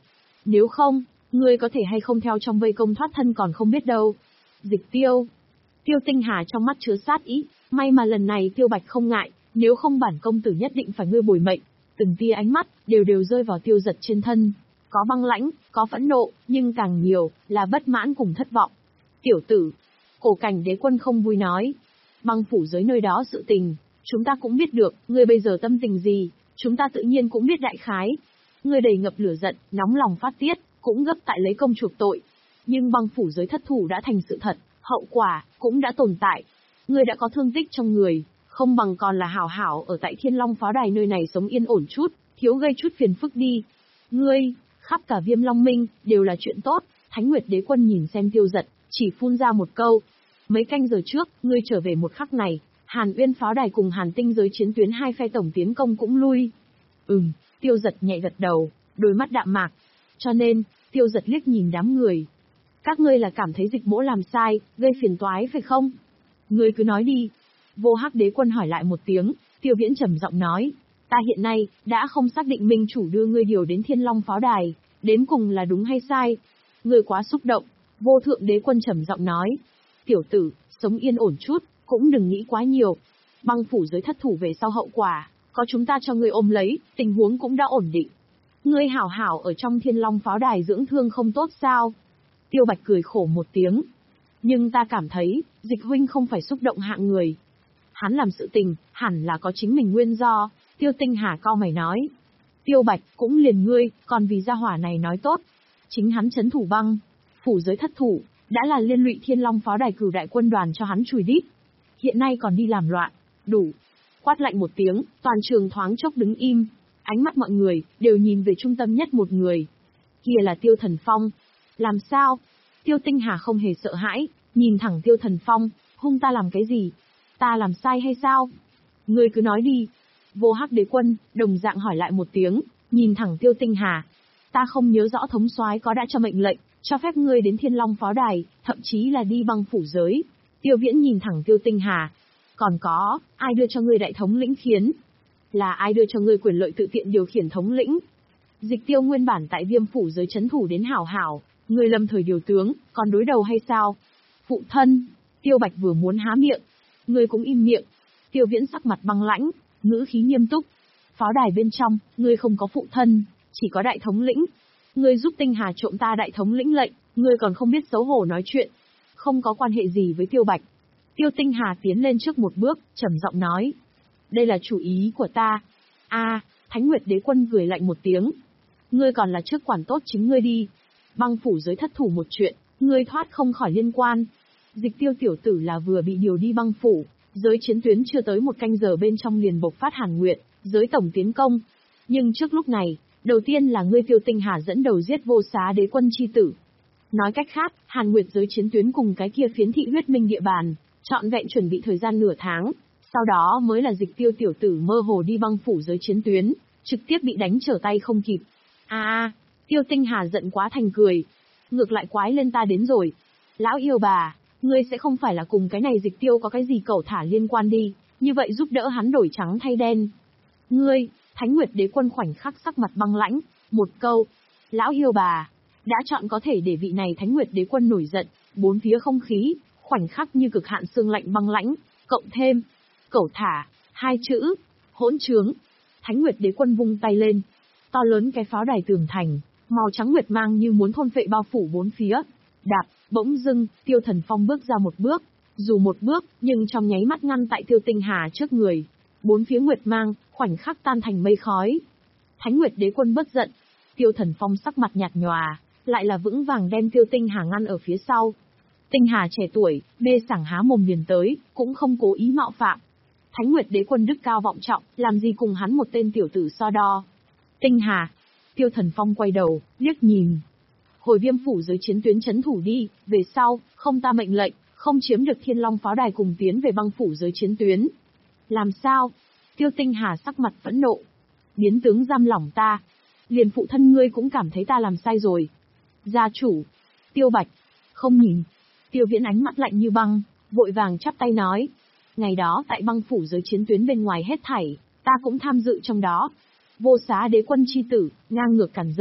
Nếu không, ngươi có thể hay không theo trong vây công thoát thân còn không biết đâu. Dịch Tiêu. Tiêu Tinh Hà trong mắt chứa sát ý, may mà lần này Tiêu Bạch không ngại, nếu không bản công tử nhất định phải ngươi bồi mệnh. Từng tia ánh mắt, đều đều rơi vào Tiêu Giật trên thân. Có băng lãnh, có phẫn nộ, nhưng càng nhiều, là bất mãn cùng thất vọng. Tiểu tử. Cổ Cảnh Đế Quân không vui nói. Băng phủ giới nơi đó sự tình, chúng ta cũng biết được, ngươi bây giờ tâm tình gì, chúng ta tự nhiên cũng biết đại khái. Ngươi đầy ngập lửa giận, nóng lòng phát tiết, cũng gấp tại lấy công chuộc tội. Nhưng băng phủ giới thất thủ đã thành sự thật, hậu quả, cũng đã tồn tại. Ngươi đã có thương tích trong người, không bằng còn là hảo hảo ở tại Thiên Long pháo đài nơi này sống yên ổn chút, thiếu gây chút phiền phức đi. Ngươi, khắp cả Viêm Long Minh, đều là chuyện tốt. Thánh Nguyệt Đế Quân nhìn xem Tiêu Giật, chỉ phun ra một câu. Mấy canh giờ trước, ngươi trở về một khắc này, Hàn Uyên pháo đài cùng Hàn Tinh giới chiến tuyến hai phe tổng tiến công cũng lui. Ừm, Tiêu Giật nhẹ gật đầu, đôi mắt đạm mạc. Cho nên, Tiêu Giật liếc nhìn đám người. Các ngươi là cảm thấy Dịch Mỗ làm sai, gây phiền toái phải không? Ngươi cứ nói đi. Vô Hắc Đế Quân hỏi lại một tiếng, Tiêu Viễn trầm giọng nói. Ta hiện nay, đã không xác định minh chủ đưa ngươi điều đến Thiên Long pháo đài, đến cùng là đúng hay sai. Ngươi quá xúc động. Vô Thượng Đế Quân trầm giọng nói. Tiểu tử, sống yên ổn chút, cũng đừng nghĩ quá nhiều. Băng phủ giới thất thủ về sau hậu quả, có chúng ta cho ngươi ôm lấy, tình huống cũng đã ổn định. Ngươi hảo hảo ở trong Thiên Long pháo đài dưỡng thương không tốt sao? Tiêu Bạch cười khổ một tiếng. Nhưng ta cảm thấy, Dịch huynh không phải xúc động hạng người. Hắn làm sự tình, hẳn là có chính mình nguyên do. Tiêu Tinh Hà cau mày nói. Tiêu Bạch, cũng liền ngươi, còn vì gia hỏa này nói tốt. Chính hắn trấn thủ băng phủ giới thất thủ, đã là liên lụy Thiên Long pháo đài cửu đại quân đoàn cho hắn chùi đít. Hiện nay còn đi làm loạn, đủ. Quát lạnh một tiếng, toàn trường thoáng chốc đứng im. Ánh mắt mọi người, đều nhìn về trung tâm nhất một người. Kia là Tiêu Thần Phong. Làm sao? Tiêu Tinh Hà không hề sợ hãi, nhìn thẳng Tiêu Thần Phong, hung ta làm cái gì? Ta làm sai hay sao? Ngươi cứ nói đi. Vô Hắc Đế Quân, đồng dạng hỏi lại một tiếng, nhìn thẳng Tiêu Tinh Hà. Ta không nhớ rõ thống soái có đã cho mệnh lệnh, cho phép ngươi đến Thiên Long pháo đài, thậm chí là đi băng phủ giới. Tiêu Viễn nhìn thẳng Tiêu Tinh Hà. Còn có, ai đưa cho ngươi đại thống lĩnh khiến? Là ai đưa cho ngươi quyền lợi tự tiện điều khiển thống lĩnh? Dịch Tiêu nguyên bản tại Viêm phủ giới chấn thủ đến hảo hảo, ngươi lâm thời điều tướng, còn đối đầu hay sao? Phụ thân. Tiêu Bạch vừa muốn há miệng, ngươi cũng im miệng. Tiêu Viễn sắc mặt băng lãnh, ngữ khí nghiêm túc. Pháo đài bên trong, ngươi không có phụ thân, chỉ có đại thống lĩnh. Ngươi giúp Tinh Hà trộm ta đại thống lĩnh lệnh, ngươi còn không biết xấu hổ nói chuyện. Không có quan hệ gì với Tiêu Bạch. Tiêu Tinh Hà tiến lên trước một bước, trầm giọng nói. Đây là chủ ý của ta. A, à, Thánh Nguyệt Đế Quân cười lạnh một tiếng. Ngươi còn là trước quản tốt chính ngươi đi. Băng phủ giới thất thủ một chuyện, ngươi thoát không khỏi liên quan. Dịch Tiêu tiểu tử là vừa bị điều đi băng phủ, giới chiến tuyến chưa tới một canh giờ bên trong liền bộc phát Hàn Nguyệt, giới tổng tiến công. Nhưng trước lúc này, đầu tiên là ngươi Tiêu Tinh Hà dẫn đầu giết Vô Xá Đế Quân chi tử. Nói cách khác, Hàn Nguyệt giới chiến tuyến cùng cái kia phiến thị huyết minh địa bàn, trọn vẹn chuẩn bị thời gian nửa tháng, sau đó mới là Dịch Tiêu tiểu tử mơ hồ đi băng phủ giới chiến tuyến, trực tiếp bị đánh trở tay không kịp. A a, Tiêu Tinh Hà giận quá thành cười. Ngược lại quái lên ta đến rồi. Lão yêu bà, ngươi sẽ không phải là cùng cái này Dịch Tiêu có cái gì cẩu thả liên quan đi, như vậy giúp đỡ hắn đổi trắng thay đen. Ngươi, Thánh Nguyệt Đế Quân khoảnh khắc sắc mặt băng lãnh, một câu. Lão yêu bà, đã chọn có thể để vị này Thánh Nguyệt Đế Quân nổi giận, bốn phía không khí, khoảnh khắc như cực hạn xương lạnh băng lãnh, cộng thêm, cẩu thả, hai chữ, hỗn trướng. Thánh Nguyệt Đế Quân vung tay lên, to lớn cái pháo đài tường thành, màu trắng nguyệt mang như muốn thôn phệ bao phủ bốn phía. Đạp, bỗng dưng, Tiêu Thần Phong bước ra một bước, dù một bước, nhưng trong nháy mắt ngăn tại Tiêu Tinh Hà trước người. Bốn phía nguyệt mang, khoảnh khắc tan thành mây khói. Thánh Nguyệt Đế Quân bất giận, Tiêu Thần Phong sắc mặt nhạt nhòa, lại là vững vàng đem Tiêu Tinh Hà ngăn ở phía sau. Tinh Hà trẻ tuổi, bê sảng há mồm liền tới, cũng không cố ý mạo phạm. Thánh Nguyệt Đế Quân đức cao vọng trọng, làm gì cùng hắn một tên tiểu tử so đo. Tinh Hà. Tiêu Thần Phong quay đầu, liếc nhìn. Hồi Viêm phủ giới chiến tuyến chấn thủ đi, về sau, không ta mệnh lệnh, không chiếm được Thiên Long pháo đài cùng tiến về băng phủ giới chiến tuyến. Làm sao? Tiêu Tinh Hà sắc mặt phẫn nộ. Biến tướng giam lỏng ta. Liền phụ thân ngươi cũng cảm thấy ta làm sai rồi. Gia chủ. Tiêu Bạch. Không nhìn. Tiêu Viễn ánh mắt lạnh như băng, vội vàng chắp tay nói. Ngày đó tại băng phủ giới chiến tuyến bên ngoài hết thảy, ta cũng tham dự trong đó. Vô Xá Đế Quân chi tử, ngang ngược cản rỡ,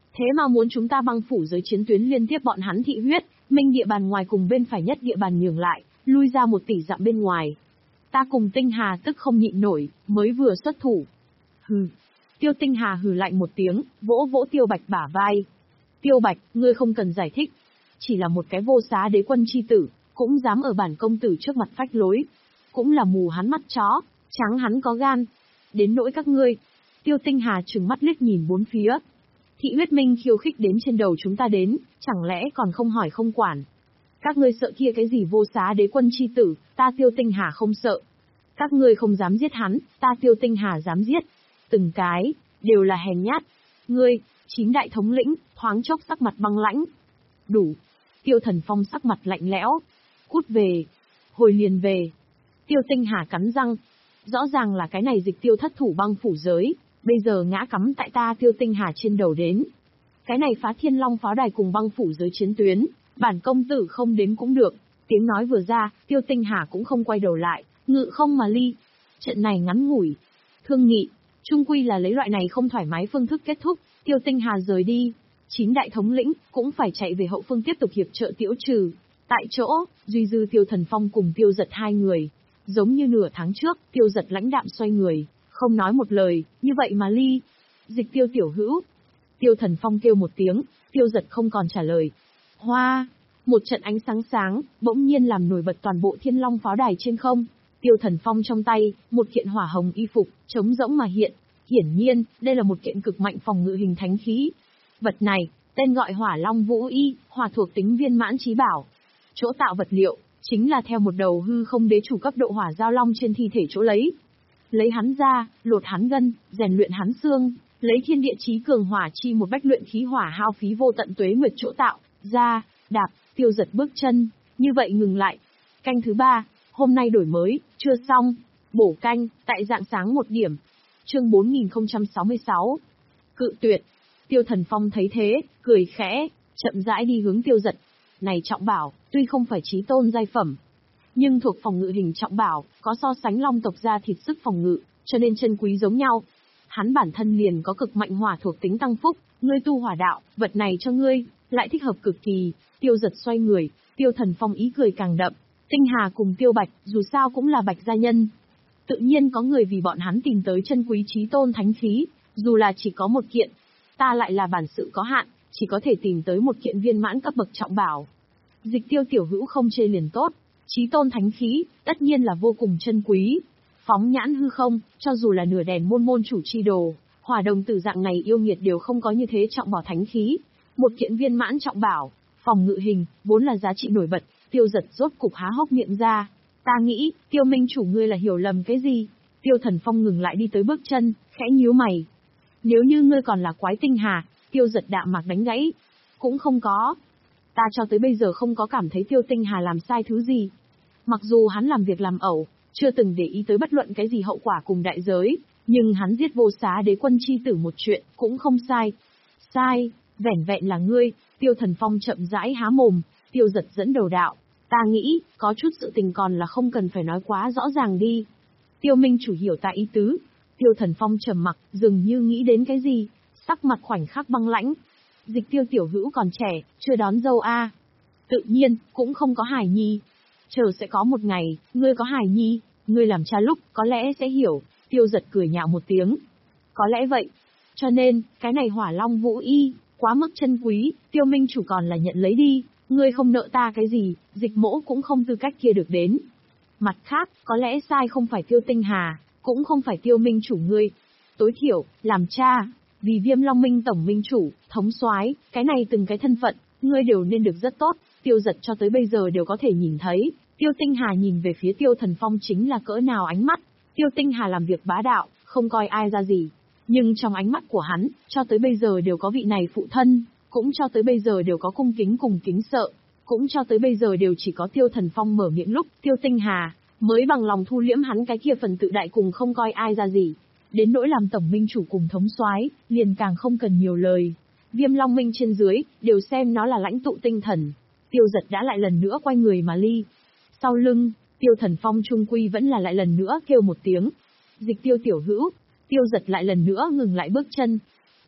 Thế mà muốn chúng ta băng phủ giới chiến tuyến liên tiếp bọn hắn thị huyết, minh địa bàn ngoài cùng bên phải nhất địa bàn nhường lại, lui ra một tỷ dặm bên ngoài. Ta cùng Tinh Hà tức không nhịn nổi, mới vừa xuất thủ. Hừ. Tiêu Tinh Hà hừ lạnh một tiếng, vỗ vỗ Tiêu Bạch bả vai. Tiêu Bạch, ngươi không cần giải thích. Chỉ là một cái vô xá đế quân chi tử, cũng dám ở bản công tử trước mặt phách lối. Cũng là mù hắn mắt chó, trắng hắn có gan. Đến nỗi các ngươi. Tiêu Tinh Hà trừng mắt liếc nhìn bốn phía. Thị huyết minh khiêu khích đến trên đầu chúng ta đến, chẳng lẽ còn không hỏi không quản. Các ngươi sợ kia cái gì vô xá đế quân chi tử, ta Tiêu Tinh Hà không sợ. Các ngươi không dám giết hắn, ta Tiêu Tinh Hà dám giết. Từng cái, đều là hèn nhát. Ngươi, chín đại thống lĩnh, thoáng chốc sắc mặt băng lãnh. Đủ. Tiêu Thần Phong sắc mặt lạnh lẽo. Cút về. Hồi liền về. Tiêu Tinh Hà cắn răng. Rõ ràng là cái này dịch tiêu thất thủ băng phủ giới, bây giờ ngã cắm tại ta Tiêu Tinh Hà trên đầu đến. Cái này phá thiên long pháo đài cùng băng phủ giới chiến tuyến, bản công tử không đến cũng được. Tiếng nói vừa ra, Tiêu Tinh Hà cũng không quay đầu lại, ngự không mà ly. Trận này ngắn ngủi. Thương nghị. Trung quy là lấy loại này không thoải mái phương thức kết thúc, Tiêu Tinh Hà rời đi. Chín đại thống lĩnh, cũng phải chạy về hậu phương tiếp tục hiệp trợ Tiễu Trừ. Tại chỗ, duy dư Tiêu Thần Phong cùng Tiêu Giật hai người. Giống như nửa tháng trước, Tiêu Giật lãnh đạm xoay người, không nói một lời, như vậy mà ly. Dịch Tiêu tiểu hữu. Tiêu Thần Phong kêu một tiếng, Tiêu Giật không còn trả lời. Hoa! Một trận ánh sáng sáng, bỗng nhiên làm nổi bật toàn bộ thiên long pháo đài trên không. Tiêu Thần Phong trong tay, một kiện hỏa hồng y phục, trống rỗng mà hiện. Hiển nhiên, đây là một kiện cực mạnh phòng ngự hình thánh khí. Vật này, tên gọi Hỏa Long Vũ Y, hỏa thuộc tính viên mãn chí bảo. Chỗ tạo vật liệu, chính là theo một đầu hư không đế chủ cấp độ hỏa giao long trên thi thể chỗ lấy. Lấy hắn ra, lột hắn gân, rèn luyện hắn xương, lấy thiên địa chí cường hỏa chi một bách luyện khí hỏa hao phí vô tận tuế nguyệt chỗ tạo, ra, đạp, Tiêu Giật bước chân, như vậy ngừng lại. Canh thứ ba, hôm nay đổi mới, chưa xong, bổ canh, tại dạng sáng một điểm. Chương bốn nghìn không trăm sáu mươi sáu. Cự tuyệt. Tiêu Thần Phong thấy thế, cười khẽ, chậm rãi đi hướng Tiêu Giật. Này trọng bảo, tuy không phải chí tôn giai phẩm, nhưng thuộc phòng ngự hình trọng bảo, có so sánh long tộc ra thịt sức phòng ngự, cho nên chân quý giống nhau. Hắn bản thân liền có cực mạnh hỏa thuộc tính tăng phúc, ngươi tu hỏa đạo, vật này cho ngươi, lại thích hợp cực kỳ. Tiêu Giật xoay người, Tiêu Thần Phong ý cười càng đậm. Tinh Hà cùng Tiêu Bạch, dù sao cũng là Bạch gia nhân. Tự nhiên có người vì bọn hắn tìm tới chân quý chí tôn thánh khí, dù là chỉ có một kiện. Ta lại là bản sự có hạn, chỉ có thể tìm tới một kiện viên mãn cấp bậc trọng bảo. Dịch Tiêu tiểu hữu không chê liền tốt, chí tôn thánh khí, tất nhiên là vô cùng chân quý. Phóng nhãn hư không, cho dù là nửa đèn môn môn chủ chi đồ, hỏa đồng tử dạng này yêu nghiệt đều không có như thế trọng bảo thánh khí. Một kiện viên mãn trọng bảo, phòng ngự hình, vốn là giá trị nổi bật. Tiêu Giật rốt cục há hốc miệng ra. Ta nghĩ, Tiêu minh chủ ngươi là hiểu lầm cái gì? Tiêu Thần Phong ngừng lại đi tới bước chân, khẽ nhíu mày. Nếu như ngươi còn là quái Tinh Hà, Tiêu Giật đạm mạc đánh gãy. Cũng không có. Ta cho tới bây giờ không có cảm thấy Tiêu Tinh Hà làm sai thứ gì. Mặc dù hắn làm việc làm ẩu, chưa từng để ý tới bất luận cái gì hậu quả cùng đại giới, nhưng hắn giết vô xá đế quân chi tử một chuyện, cũng không sai. Sai, vẻn vẹn là ngươi. Tiêu Thần Phong chậm rãi há mồm. Tiêu Giật dẫn đầu đạo. Ta nghĩ, có chút sự tình còn là không cần phải nói quá rõ ràng đi. Tiêu minh chủ hiểu ta ý tứ. Tiêu Thần Phong trầm mặc, dường như nghĩ đến cái gì, sắc mặt khoảnh khắc băng lãnh. Dịch Tiêu tiểu hữu còn trẻ, chưa đón dâu a. À. Tự nhiên, cũng không có hài nhi. Chờ sẽ có một ngày, ngươi có hài nhi, ngươi làm cha lúc, có lẽ sẽ hiểu. Tiêu Giật cười nhạo một tiếng. Có lẽ vậy. Cho nên, cái này Hỏa Long Vũ Y, quá mức chân quý, Tiêu minh chủ còn là nhận lấy đi. Ngươi không nợ ta cái gì, dịch mỗ cũng không tư cách kia được đến. Mặt khác, có lẽ sai không phải Tiêu Tinh Hà, cũng không phải Tiêu minh chủ ngươi. Tối thiểu, làm cha, vì Viêm Long Minh tổng minh chủ, thống soái, cái này từng cái thân phận, ngươi đều nên được rất tốt. Tiêu Giật cho tới bây giờ đều có thể nhìn thấy, Tiêu Tinh Hà nhìn về phía Tiêu Thần Phong chính là cỡ nào ánh mắt. Tiêu Tinh Hà làm việc bá đạo, không coi ai ra gì. Nhưng trong ánh mắt của hắn, cho tới bây giờ đều có vị này phụ thân. Cũng cho tới bây giờ đều có cung kính cùng kính sợ, cũng cho tới bây giờ đều chỉ có Tiêu Thần Phong mở miệng lúc Tiêu Tinh Hà mới bằng lòng thu liễm hắn cái kia phần tự đại cùng không coi ai ra gì. Đến nỗi làm tổng minh chủ cùng thống soái, liền càng không cần nhiều lời. Viêm Long Minh trên dưới đều xem nó là lãnh tụ tinh thần. Tiêu Giật đã lại lần nữa quay người mà ly. Sau lưng, Tiêu Thần Phong trung quy vẫn là lại lần nữa kêu một tiếng. Dịch Tiêu tiểu hữu. Tiêu Giật lại lần nữa ngừng lại bước chân.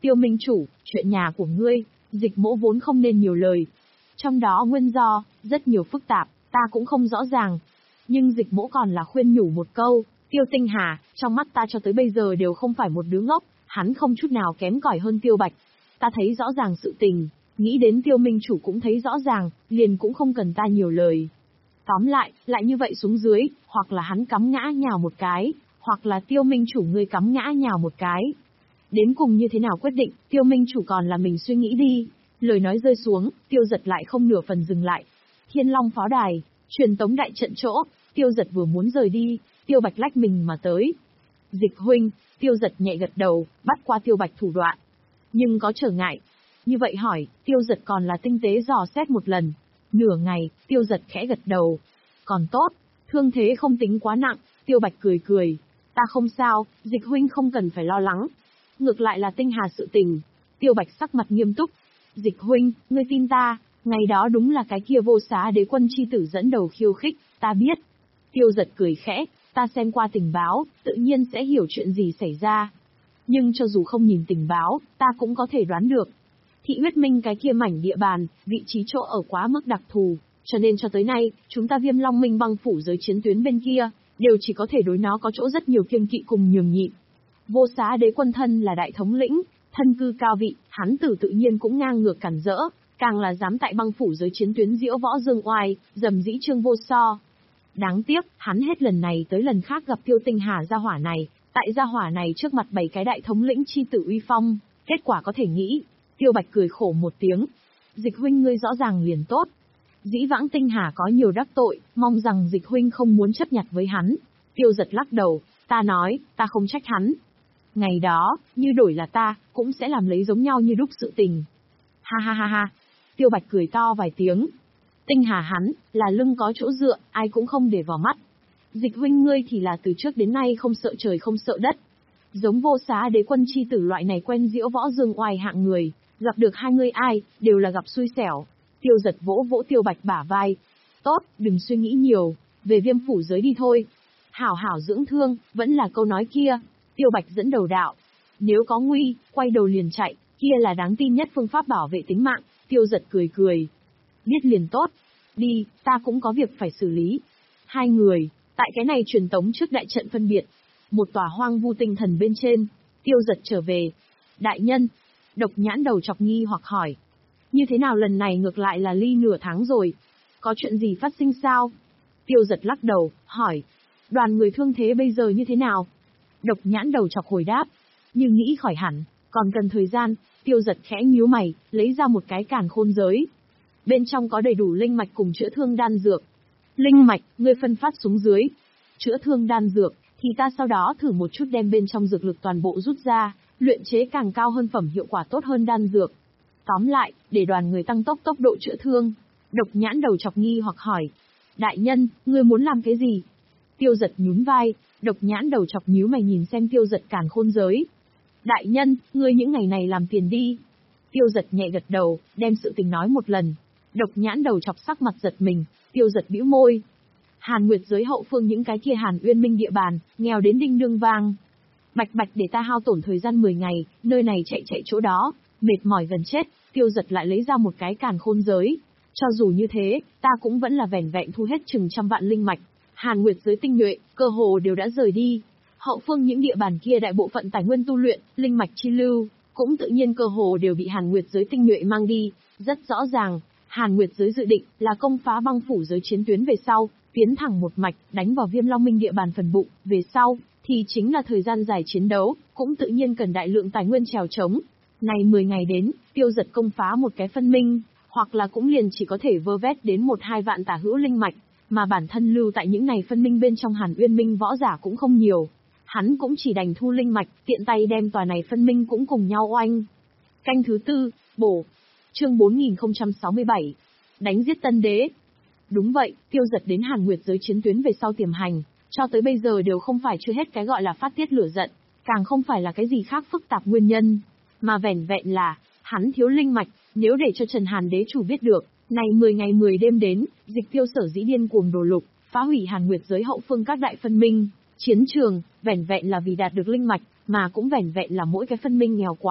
Tiêu minh chủ, chuyện nhà của ngươi, Dịch Mỗ vốn không nên nhiều lời. Trong đó nguyên do, rất nhiều phức tạp, ta cũng không rõ ràng. Nhưng Dịch Mỗ còn là khuyên nhủ một câu, Tiêu Tinh Hà, trong mắt ta cho tới bây giờ đều không phải một đứa ngốc, hắn không chút nào kém cỏi hơn Tiêu Bạch. Ta thấy rõ ràng sự tình, nghĩ đến Tiêu minh chủ cũng thấy rõ ràng, liền cũng không cần ta nhiều lời. Tóm lại, lại như vậy xuống dưới, hoặc là hắn cắm ngã nhào một cái, hoặc là Tiêu minh chủ ngươi cắm ngã nhào một cái. Đến cùng như thế nào quyết định, Tiêu minh chủ còn là mình suy nghĩ đi. Lời nói rơi xuống, Tiêu Giật lại không nửa phần dừng lại. Thiên Long pháo đài, truyền tống đại trận chỗ, Tiêu Giật vừa muốn rời đi, Tiêu Bạch lách mình mà tới. Dịch huynh, Tiêu Giật nhẹ gật đầu, bắt qua Tiêu Bạch thủ đoạn. Nhưng có trở ngại. Như vậy hỏi, Tiêu Giật còn là tinh tế dò xét một lần. Nửa ngày, Tiêu Giật khẽ gật đầu. Còn tốt, thương thế không tính quá nặng, Tiêu Bạch cười cười. Ta không sao, Dịch huynh không cần phải lo lắng. Ngược lại là Tinh Hà sự tình. Tiêu Bạch sắc mặt nghiêm túc. Dịch huynh, ngươi tin ta, ngày đó đúng là cái kia vô xá đế quân chi tử dẫn đầu khiêu khích, ta biết. Tiêu Giật cười khẽ, ta xem qua tình báo, tự nhiên sẽ hiểu chuyện gì xảy ra. Nhưng cho dù không nhìn tình báo, ta cũng có thể đoán được. Thị huyết minh cái kia mảnh địa bàn, vị trí chỗ ở quá mức đặc thù, cho nên cho tới nay, chúng ta Viêm Long Minh băng phủ giới chiến tuyến bên kia, đều chỉ có thể đối nó có chỗ rất nhiều kiêng kỵ cùng nhường nhịn. Vô xá đế quân thân là đại thống lĩnh, thân cư cao vị, hắn tử tự nhiên cũng ngang ngược cản rỡ, càng là dám tại băng phủ giới chiến tuyến diễu võ dương oai, dầm dĩ trương vô so. Đáng tiếc, hắn hết lần này tới lần khác gặp Tiêu Tinh Hà gia hỏa này, tại gia hỏa này trước mặt bảy cái đại thống lĩnh chi tử uy phong, kết quả có thể nghĩ. Tiêu Bạch cười khổ một tiếng. Dịch huynh ngươi rõ ràng liền tốt. Dĩ vãng Tinh Hà có nhiều đắc tội, mong rằng Dịch huynh không muốn chấp nhặt với hắn. Tiêu Giật lắc đầu, ta nói, ta không trách hắn. Ngày đó, như đổi là ta, cũng sẽ làm lấy giống nhau như đúc sự tình. Ha ha ha ha. Tiêu Bạch cười to vài tiếng. Tinh Hà hắn, là lưng có chỗ dựa, ai cũng không để vào mắt. Dịch huynh ngươi thì là từ trước đến nay không sợ trời không sợ đất. Giống vô xá đế quân chi tử loại này quen diễu võ dương oai hạng người, gặp được hai người ai, đều là gặp xui xẻo. Tiêu Giật vỗ vỗ Tiêu Bạch bả vai. Tốt, đừng suy nghĩ nhiều, về Viêm phủ giới đi thôi. Hảo hảo dưỡng thương, vẫn là câu nói kia. Tiêu Bạch dẫn đầu đạo. Nếu có nguy, quay đầu liền chạy, kia là đáng tin nhất phương pháp bảo vệ tính mạng. Tiêu Giật cười cười. Biết liền tốt. Đi, ta cũng có việc phải xử lý. Hai người, tại cái này truyền tống trước đại trận phân biệt. Một tòa hoang vu tinh thần bên trên. Tiêu Giật trở về. Đại nhân. Độc Nhãn đầu chọc nghi hoặc hỏi. Như thế nào lần này ngược lại là ly nửa tháng rồi? Có chuyện gì phát sinh sao? Tiêu Giật lắc đầu, hỏi. Đoàn người thương thế bây giờ như thế nào? Độc Nhãn đầu chọc hồi đáp. Như nghĩ khỏi hẳn, còn cần thời gian. Tiêu Giật khẽ nhíu mày, lấy ra một cái càn khôn giới. Bên trong có đầy đủ linh mạch cùng chữa thương đan dược. Linh mạch, ngươi phân phát xuống dưới. Chữa thương đan dược, thì ta sau đó thử một chút đem bên trong dược lực toàn bộ rút ra, luyện chế càng cao hơn phẩm hiệu quả tốt hơn đan dược. Tóm lại, để đoàn người tăng tốc tốc độ chữa thương. Độc Nhãn đầu chọc nghi hoặc hỏi. Đại nhân, ngươi muốn làm cái gì? Tiêu Giật nhún vai, Độc Nhãn đầu chọc nhíu mày nhìn xem Tiêu Giật càn khôn giới. Đại nhân, ngươi những ngày này làm tiền đi. Tiêu Giật nhẹ gật đầu, đem sự tình nói một lần. Độc Nhãn đầu chọc sắc mặt giật mình, Tiêu Giật bĩu môi. Hàn Nguyệt giới hậu phương những cái kia Hàn Uyên Minh địa bàn, nghèo đến đinh đương vang. Bạch bạch để ta hao tổn thời gian mười ngày, nơi này chạy chạy chỗ đó, mệt mỏi gần chết. Tiêu Giật lại lấy ra một cái càn khôn giới. Cho dù như thế, ta cũng vẫn là vẻn vẹn thu hết chừng trăm vạn linh mạch. Hàn Nguyệt giới tinh nhuệ, cơ hồ đều đã rời đi. Hậu phương những địa bàn kia đại bộ phận tài nguyên tu luyện, linh mạch chi lưu, cũng tự nhiên cơ hồ đều bị Hàn Nguyệt giới tinh nhuệ mang đi. Rất rõ ràng, Hàn Nguyệt giới dự định là công phá băng phủ giới chiến tuyến về sau, tiến thẳng một mạch, đánh vào Viêm Long Minh địa bàn phần bụng, về sau, thì chính là thời gian dài chiến đấu, cũng tự nhiên cần đại lượng tài nguyên trèo trống. Này mười ngày đến, Tiêu Giật công phá một cái phân minh, hoặc là cũng liền chỉ có thể vơ vét đến một hai vạn tả hữu linh mạch, mà bản thân lưu tại những này phân minh bên trong Hàn Uyên Minh võ giả cũng không nhiều. Hắn cũng chỉ đành thu linh mạch, tiện tay đem tòa này phân minh cũng cùng nhau oanh. Canh thứ tư, bổ. Chương bốn nghìn không trăm sáu mươi bảy. Đánh giết Tân Đế. Đúng vậy, Tiêu Giật đến Hàn Nguyệt giới chiến tuyến về sau tiềm hành, cho tới bây giờ đều không phải chưa hết cái gọi là phát tiết lửa giận, càng không phải là cái gì khác phức tạp nguyên nhân, mà vẻn vẹn là, hắn thiếu linh mạch, nếu để cho Trần Hàn đế chủ biết được, này mười ngày mười đêm đến, Dịch Tiêu sở dĩ điên cuồng đổ lục, phá hủy Hàn Nguyệt giới hậu phương các đại phân minh, chiến trường, vẻn vẹn là vì đạt được linh mạch, mà cũng vẻn vẹn là mỗi cái phân minh nghèo quá,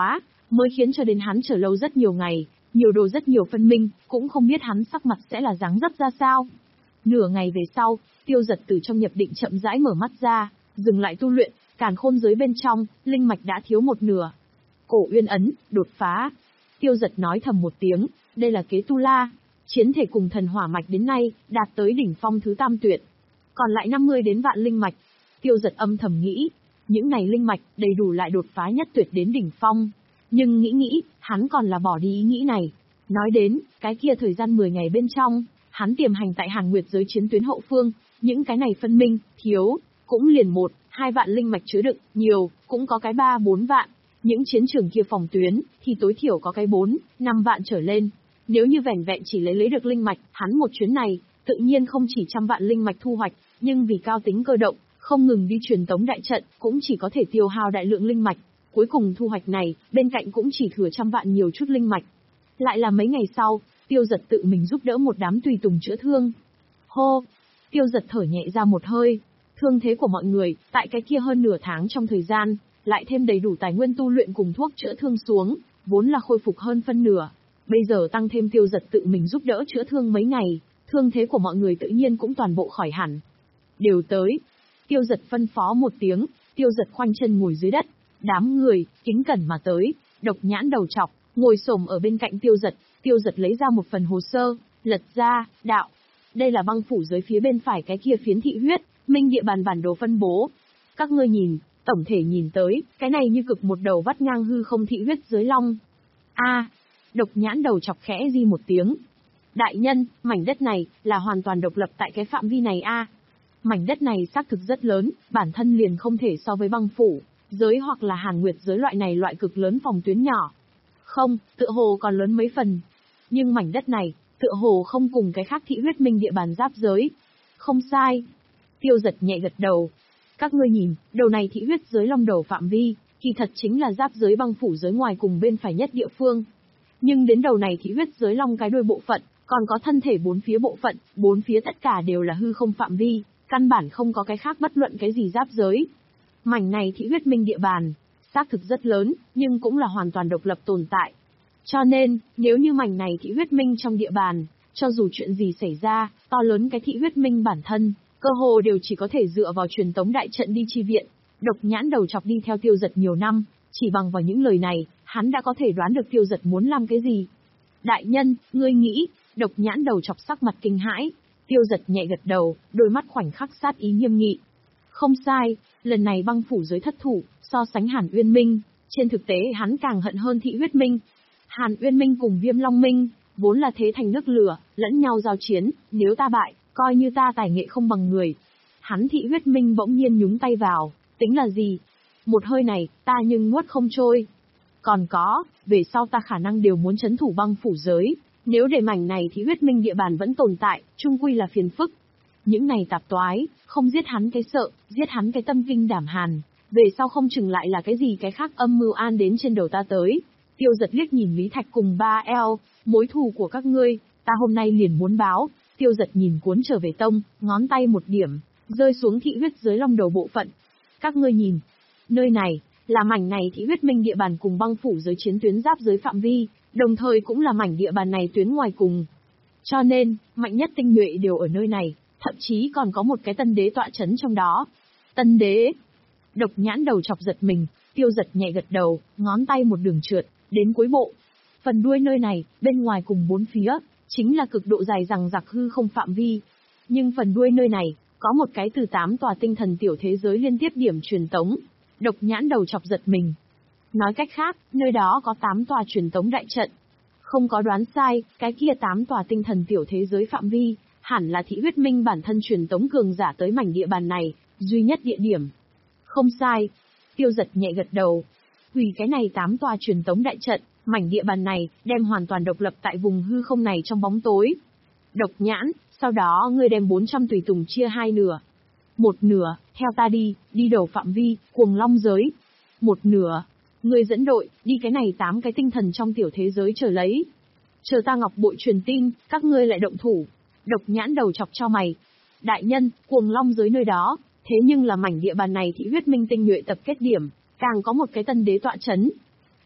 mới khiến cho đến hắn chờ lâu rất nhiều ngày, nhiều đồ rất nhiều phân minh, cũng không biết hắn sắc mặt sẽ là dáng dấp ra sao. Nửa ngày về sau, Tiêu Dật từ trong nhập định chậm rãi mở mắt ra, dừng lại tu luyện, càn khôn giới bên trong, linh mạch đã thiếu một nửa. Cổ Uyên ấn, đột phá. Tiêu Dật nói thầm một tiếng, đây là kế tu la, chiến thể cùng thần hỏa mạch đến nay, đạt tới đỉnh phong thứ tam tuyệt. Còn lại năm mươi đến vạn linh mạch. Tiêu Dật âm thầm nghĩ, những này linh mạch đầy đủ lại đột phá nhất tuyệt đến đỉnh phong. Nhưng nghĩ nghĩ, hắn còn là bỏ đi ý nghĩ này. Nói đến, cái kia thời gian mười ngày bên trong, hắn tiềm hành tại Hàn Nguyệt giới chiến tuyến hậu phương, những cái này phân minh, thiếu, cũng liền một, hai vạn linh mạch chứa đựng, nhiều, cũng có cái ba bốn vạn. Những chiến trường kia phòng tuyến, thì tối thiểu có cái bốn, năm vạn trở lên. Nếu như vẻn vẹn chỉ lấy lấy được linh mạch, hắn một chuyến này, tự nhiên không chỉ trăm vạn linh mạch thu hoạch, nhưng vì cao tính cơ động, không ngừng đi truyền tống đại trận, cũng chỉ có thể tiêu hao đại lượng linh mạch. Cuối cùng thu hoạch này, bên cạnh cũng chỉ thừa trăm vạn nhiều chút linh mạch. Lại là mấy ngày sau, Tiêu Dật tự mình giúp đỡ một đám tùy tùng chữa thương. Hô! Tiêu Dật thở nhẹ ra một hơi. Thương thế của mọi người, tại cái kia hơn nửa tháng trong thời gian, lại thêm đầy đủ tài nguyên tu luyện cùng thuốc chữa thương xuống, vốn là khôi phục hơn phân nửa. Bây giờ tăng thêm Tiêu Dật tự mình giúp đỡ chữa thương mấy ngày, thương thế của mọi người tự nhiên cũng toàn bộ khỏi hẳn. Đều tới. Tiêu Dật phân phó một tiếng, Tiêu Dật khoanh chân ngồi dưới đất. Đám người, kính cẩn mà tới, Độc Nhãn đầu trọc, ngồi xổm ở bên cạnh Tiêu Dật. Tiêu Dật lấy ra một phần hồ sơ, lật ra, đạo. Đây là băng phủ giới phía bên phải cái kia phiến thị huyết, minh địa bàn bản đồ phân bố. Các ngươi nhìn, tổng thể nhìn tới, cái này như cực một đầu vắt ngang hư không thị huyết giới long. A, Độc Nhãn đầu chọc khẽ di một tiếng. Đại nhân, mảnh đất này, là hoàn toàn độc lập tại cái phạm vi này a. Mảnh đất này xác thực rất lớn, bản thân liền không thể so với băng phủ giới hoặc là Hàn Nguyệt giới loại này loại cực lớn phòng tuyến nhỏ. Không, tựa hồ còn lớn mấy phần. Nhưng mảnh đất này, tựa hồ không cùng cái khác thị huyết minh địa bàn giáp giới. Không sai. Tiêu Dật nhẹ gật đầu. Các ngươi nhìn, đầu này thị huyết giới long đầu phạm vi, kỳ thật chính là giáp giới băng phủ giới ngoài cùng bên phải nhất địa phương. Nhưng đến đầu này thị huyết giới long cái đuôi bộ phận, còn có thân thể bốn phía bộ phận, bốn phía tất cả đều là hư không phạm vi, căn bản không có cái khác bất luận cái gì giáp giới. Mảnh này thị huyết minh địa bàn, xác thực rất lớn, nhưng cũng là hoàn toàn độc lập tồn tại. Cho nên, nếu như mảnh này thị huyết minh trong địa bàn, cho dù chuyện gì xảy ra, to lớn cái thị huyết minh bản thân, cơ hồ đều chỉ có thể dựa vào truyền tống đại trận đi chi viện. Độc Nhãn đầu chọc đi theo Tiêu Dật nhiều năm, chỉ bằng vào những lời này, hắn đã có thể đoán được Tiêu Dật muốn làm cái gì. Đại nhân, ngươi nghĩ, Độc Nhãn đầu chọc sắc mặt kinh hãi. Tiêu Dật nhẹ gật đầu, đôi mắt khoảnh khắc sát ý nghiêm nghị. Không sai, lần này băng phủ giới thất thủ, so sánh Hàn Uyên Minh, trên thực tế hắn càng hận hơn thị huyết minh. Hàn Uyên Minh cùng Viêm Long Minh, vốn là thế thành nước lửa, lẫn nhau giao chiến, nếu ta bại, coi như ta tài nghệ không bằng người. Hắn thị huyết minh bỗng nhiên nhúng tay vào, tính là gì? Một hơi này, ta nhưng nuốt không trôi. Còn có, về sau ta khả năng đều muốn chấn thủ băng phủ giới, nếu để mảnh này thị huyết minh địa bàn vẫn tồn tại, chung quy là phiền phức. Những này tạp toái, không giết hắn cái sợ, giết hắn cái tâm kinh đảm hàn, về sau không chừng lại là cái gì cái khác âm mưu an đến trên đầu ta tới. Tiêu Dật liếc nhìn Lý Thạch cùng ba eo, mối thù của các ngươi, ta hôm nay liền muốn báo. Tiêu Dật nhìn cuốn trở về tông, ngón tay một điểm, rơi xuống thị huyết giới long đầu bộ phận. Các ngươi nhìn, nơi này, là mảnh này thị huyết minh địa bàn cùng băng phủ giới chiến tuyến giáp giới phạm vi, đồng thời cũng là mảnh địa bàn này tuyến ngoài cùng. Cho nên, mạnh nhất tinh nhuệ đều ở nơi này, thậm chí còn có một cái tân đế tọa chấn trong đó. Tân đế. Độc Nhãn đầu chọc giật mình, Tiêu Dật nhẹ gật đầu, ngón tay một đường trượt, đến cuối bộ. Phần đuôi nơi này, bên ngoài cùng bốn phía, chính là cực độ dài rằng giặc hư không phạm vi. Nhưng phần đuôi nơi này, có một cái từ tám tòa tinh thần tiểu thế giới liên tiếp điểm truyền tống. Độc Nhãn đầu chọc giật mình. Nói cách khác, nơi đó có tám tòa truyền tống đại trận. Không có đoán sai, cái kia tám tòa tinh thần tiểu thế giới phạm vi, hẳn là thị huyết minh bản thân truyền tống cường giả tới mảnh địa bàn này, duy nhất địa điểm. Không sai. Tiêu Dật nhẹ gật đầu. Hủy cái này tám tòa truyền tống đại trận, mảnh địa bàn này, đem hoàn toàn độc lập tại vùng hư không này trong bóng tối. Độc Nhãn, sau đó ngươi đem bốn trăm tùy tùng chia hai nửa. Một nửa, theo ta đi, đi đầu phạm vi, Cuồng Long giới. Một nửa, ngươi dẫn đội, đi cái này tám cái tinh thần trong tiểu thế giới chờ lấy. Chờ ta ngọc bội truyền tin, các ngươi lại động thủ. Độc Nhãn đầu chọc cho mày. Đại nhân, Cuồng Long giới nơi đó, thế nhưng là mảnh địa bàn này thị huyết minh tinh nhuệ tập kết điểm, càng có một cái tân đế tọa chấn.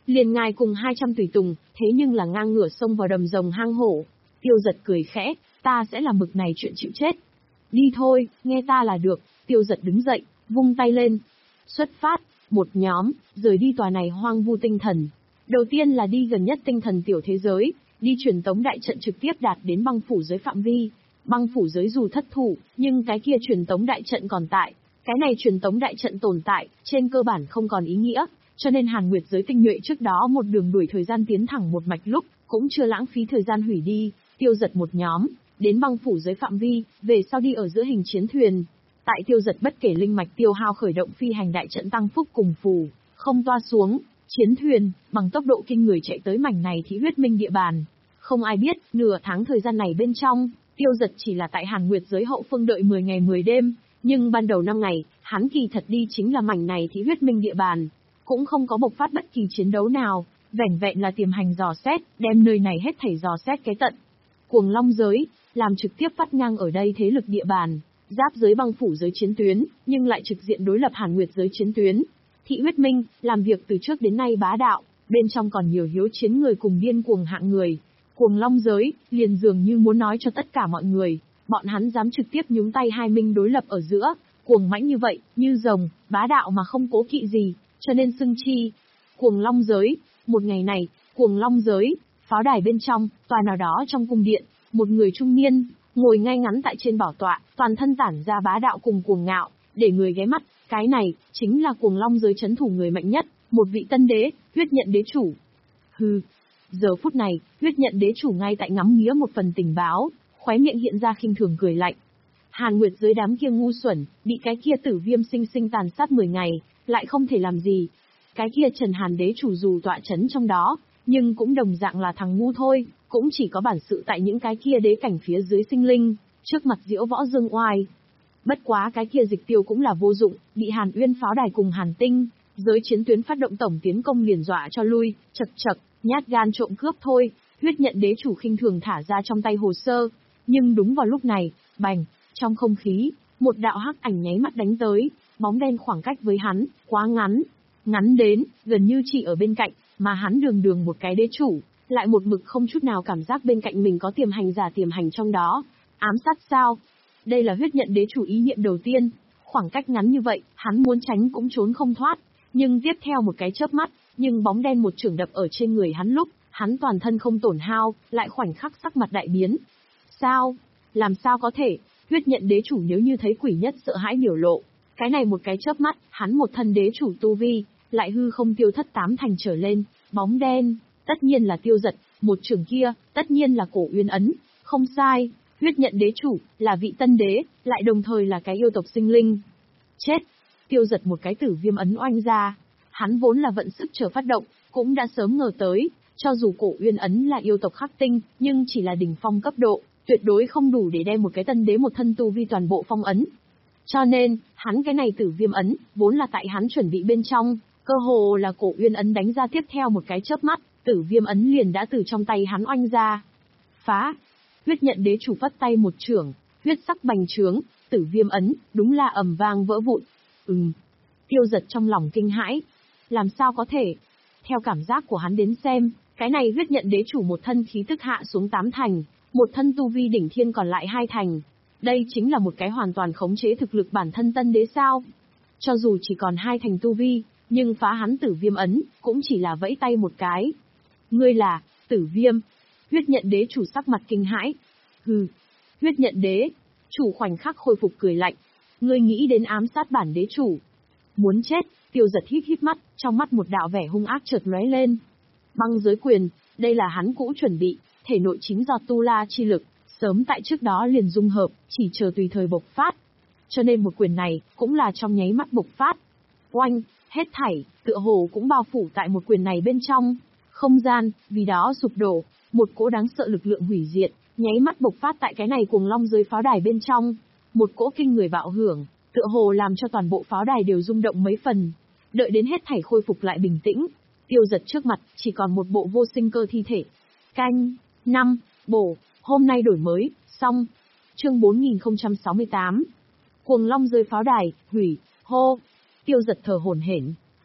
Liền ngài cùng hai trăm tùy tùng, thế nhưng là ngang ngửa xông vào đầm rồng hang hổ. Tiêu Giật cười khẽ, ta sẽ làm bực này chuyện chịu chết. Đi thôi, nghe ta là được. Tiêu Giật đứng dậy, vung tay lên. Xuất phát, một nhóm, rời đi tòa này hoang vu tinh thần. Đầu tiên là đi gần nhất tinh thần tiểu thế giới, đi truyền tống đại trận trực tiếp đạt đến băng phủ giới phạm vi. Băng phủ giới dù thất thủ, nhưng cái kia truyền tống đại trận còn tại. Cái này truyền tống đại trận tồn tại, trên cơ bản không còn ý nghĩa, cho nên Hàn Nguyệt giới tinh nhuệ trước đó một đường đuổi thời gian tiến thẳng một mạch lúc, cũng chưa lãng phí thời gian hủy đi. Tiêu Giật một nhóm, đến băng phủ giới phạm vi, về sau đi ở giữa hình chiến thuyền. Tại Tiêu Giật bất kể linh mạch tiêu hao khởi động phi hành đại trận tăng phúc cùng phù, không toa xuống, chiến thuyền, bằng tốc độ kinh người chạy tới mảnh này thì huyết minh địa bàn. Không ai biết, nửa tháng thời gian này bên trong, Tiêu Giật chỉ là tại Hàn Nguyệt giới hậu phương đợi mười ngày mười đêm, nhưng ban đầu năm ngày, hắn kỳ thật đi chính là mảnh này thì huyết minh địa bàn, cũng không có bộc phát bất kỳ chiến đấu nào, vẻn vẹn là tiềm hành dò xét, đem nơi này hết thảy dò xét cái tận. Cuồng Long giới, làm trực tiếp phát ngang ở đây thế lực địa bàn, giáp giới băng phủ giới chiến tuyến, nhưng lại trực diện đối lập Hàn Nguyệt giới chiến tuyến. Thị huyết minh, làm việc từ trước đến nay bá đạo, bên trong còn nhiều hiếu chiến người cùng điên cuồng hạng người. Cuồng Long giới, liền dường như muốn nói cho tất cả mọi người, bọn hắn dám trực tiếp nhúng tay hai minh đối lập ở giữa, cuồng mãnh như vậy, như rồng, bá đạo mà không cố kỵ gì, cho nên xưng chi. Cuồng Long giới, một ngày này, Cuồng Long giới, pháo đài bên trong, tòa nào đó trong cung điện, một người trung niên, ngồi ngay ngắn tại trên bảo tọa, toàn thân tản ra bá đạo cùng cuồng ngạo, để người ghé mắt, cái này, chính là Cuồng Long giới chấn thủ người mạnh nhất, một vị tân đế, huyết nhận đế chủ. Hừ. Giờ phút này, huyết nhận đế chủ ngay tại ngắm nghía một phần tình báo, khóe miệng hiện ra khinh thường cười lạnh. Hàn Nguyệt giới đám kia ngu xuẩn, bị cái kia tử viêm sinh sinh tàn sát mười ngày, lại không thể làm gì. Cái kia Trần Hàn đế chủ dù tọa chấn trong đó, nhưng cũng đồng dạng là thằng ngu thôi, cũng chỉ có bản sự tại những cái kia đế cảnh phía dưới sinh linh, trước mặt diễu võ dương oai. Bất quá cái kia Dịch Tiêu cũng là vô dụng, bị Hàn Uyên pháo đài cùng Hàn Tinh, giới chiến tuyến phát động tổng tiến công liền dọa cho lui, chật chật, nhát gan trộm cướp thôi. Huyết nhận đế chủ khinh thường thả ra trong tay hồ sơ, nhưng đúng vào lúc này, bành, trong không khí, một đạo hắc ảnh nháy mắt đánh tới, bóng đen khoảng cách với hắn, quá ngắn, ngắn đến, gần như chỉ ở bên cạnh, mà hắn đường đường một cái đế chủ, lại một mực không chút nào cảm giác bên cạnh mình có tiềm hành giả tiềm hành trong đó, ám sát sao? Đây là huyết nhận đế chủ ý niệm đầu tiên, khoảng cách ngắn như vậy, hắn muốn tránh cũng trốn không thoát, nhưng tiếp theo một cái chớp mắt, nhưng bóng đen một chưởng đập ở trên người hắn lúc, hắn toàn thân không tổn hao, lại khoảnh khắc sắc mặt đại biến. Sao? Làm sao có thể? Huyết nhận đế chủ nếu như thấy quỷ nhất sợ hãi biểu lộ, cái này một cái chớp mắt, hắn một thân đế chủ tu vi, lại hư không tiêu thất tám thành trở lên, bóng đen, tất nhiên là Tiêu Giật, một chưởng kia, tất nhiên là Cổ Uyên ấn, không sai, huyết nhận đế chủ, là vị tân đế, lại đồng thời là cái yêu tộc sinh linh. Chết! Tiêu Giật một cái tử viêm ấn oanh ra, hắn vốn là vận sức chờ phát động, cũng đã sớm ngờ tới, cho dù Cổ Uyên ấn là yêu tộc khắc tinh, nhưng chỉ là đỉnh phong cấp độ, tuyệt đối không đủ để đem một cái tân đế một thân tu vi toàn bộ phong ấn. Cho nên, hắn cái này tử viêm ấn, vốn là tại hắn chuẩn bị bên trong, cơ hồ là Cổ Uyên ấn đánh ra tiếp theo một cái chớp mắt, tử viêm ấn liền đã từ trong tay hắn oanh ra. Phá! Huyết nhận đế chủ phất tay một chưởng, huyết sắc bành trướng, tử viêm ấn, đúng là ầm vang vỡ vụn. Ừm. Tiêu Giật trong lòng kinh hãi. Làm sao có thể? Theo cảm giác của hắn đến xem, cái này huyết nhận đế chủ một thân khí tức hạ xuống tám thành, một thân tu vi đỉnh thiên còn lại hai thành. Đây chính là một cái hoàn toàn khống chế thực lực bản thân tân đế sao? Cho dù chỉ còn hai thành tu vi, nhưng phá hắn tử viêm ấn, cũng chỉ là vẫy tay một cái. Ngươi là, tử viêm. Huyết nhận đế chủ sắc mặt kinh hãi. Hừ. Huyết nhận đế. Chủ khoảnh khắc khôi phục cười lạnh. Ngươi nghĩ đến ám sát bản đế chủ. Muốn chết, Tiêu Giật híp híp mắt, trong mắt một đạo vẻ hung ác chợt lóe lên. Băng giới quyền, đây là hắn cũ chuẩn bị, thể nội chính do tu la chi lực, sớm tại trước đó liền dung hợp, chỉ chờ tùy thời bộc phát. Cho nên một quyền này, cũng là trong nháy mắt bộc phát. Oanh, hết thảy, tựa hồ cũng bao phủ tại một quyền này bên trong. Không gian, vì đó sụp đổ, một cỗ đáng sợ lực lượng hủy diệt, nháy mắt bộc phát tại cái này Cuồng Long giới pháo đài bên trong. Một cỗ kinh người bạo hưởng, tựa hồ làm cho toàn bộ pháo đài đều rung động mấy phần. Đợi đến hết thảy khôi phục lại bình tĩnh, Tiêu Giật trước mặt chỉ còn một bộ vô sinh cơ thi thể. Canh, năm, bổ, hôm nay đổi mới, xong. Chương bốn nghìn không trăm sáu mươi tám. Cuồng Long rơi pháo đài, hủy, hô. Tiêu Giật thở hổn hển.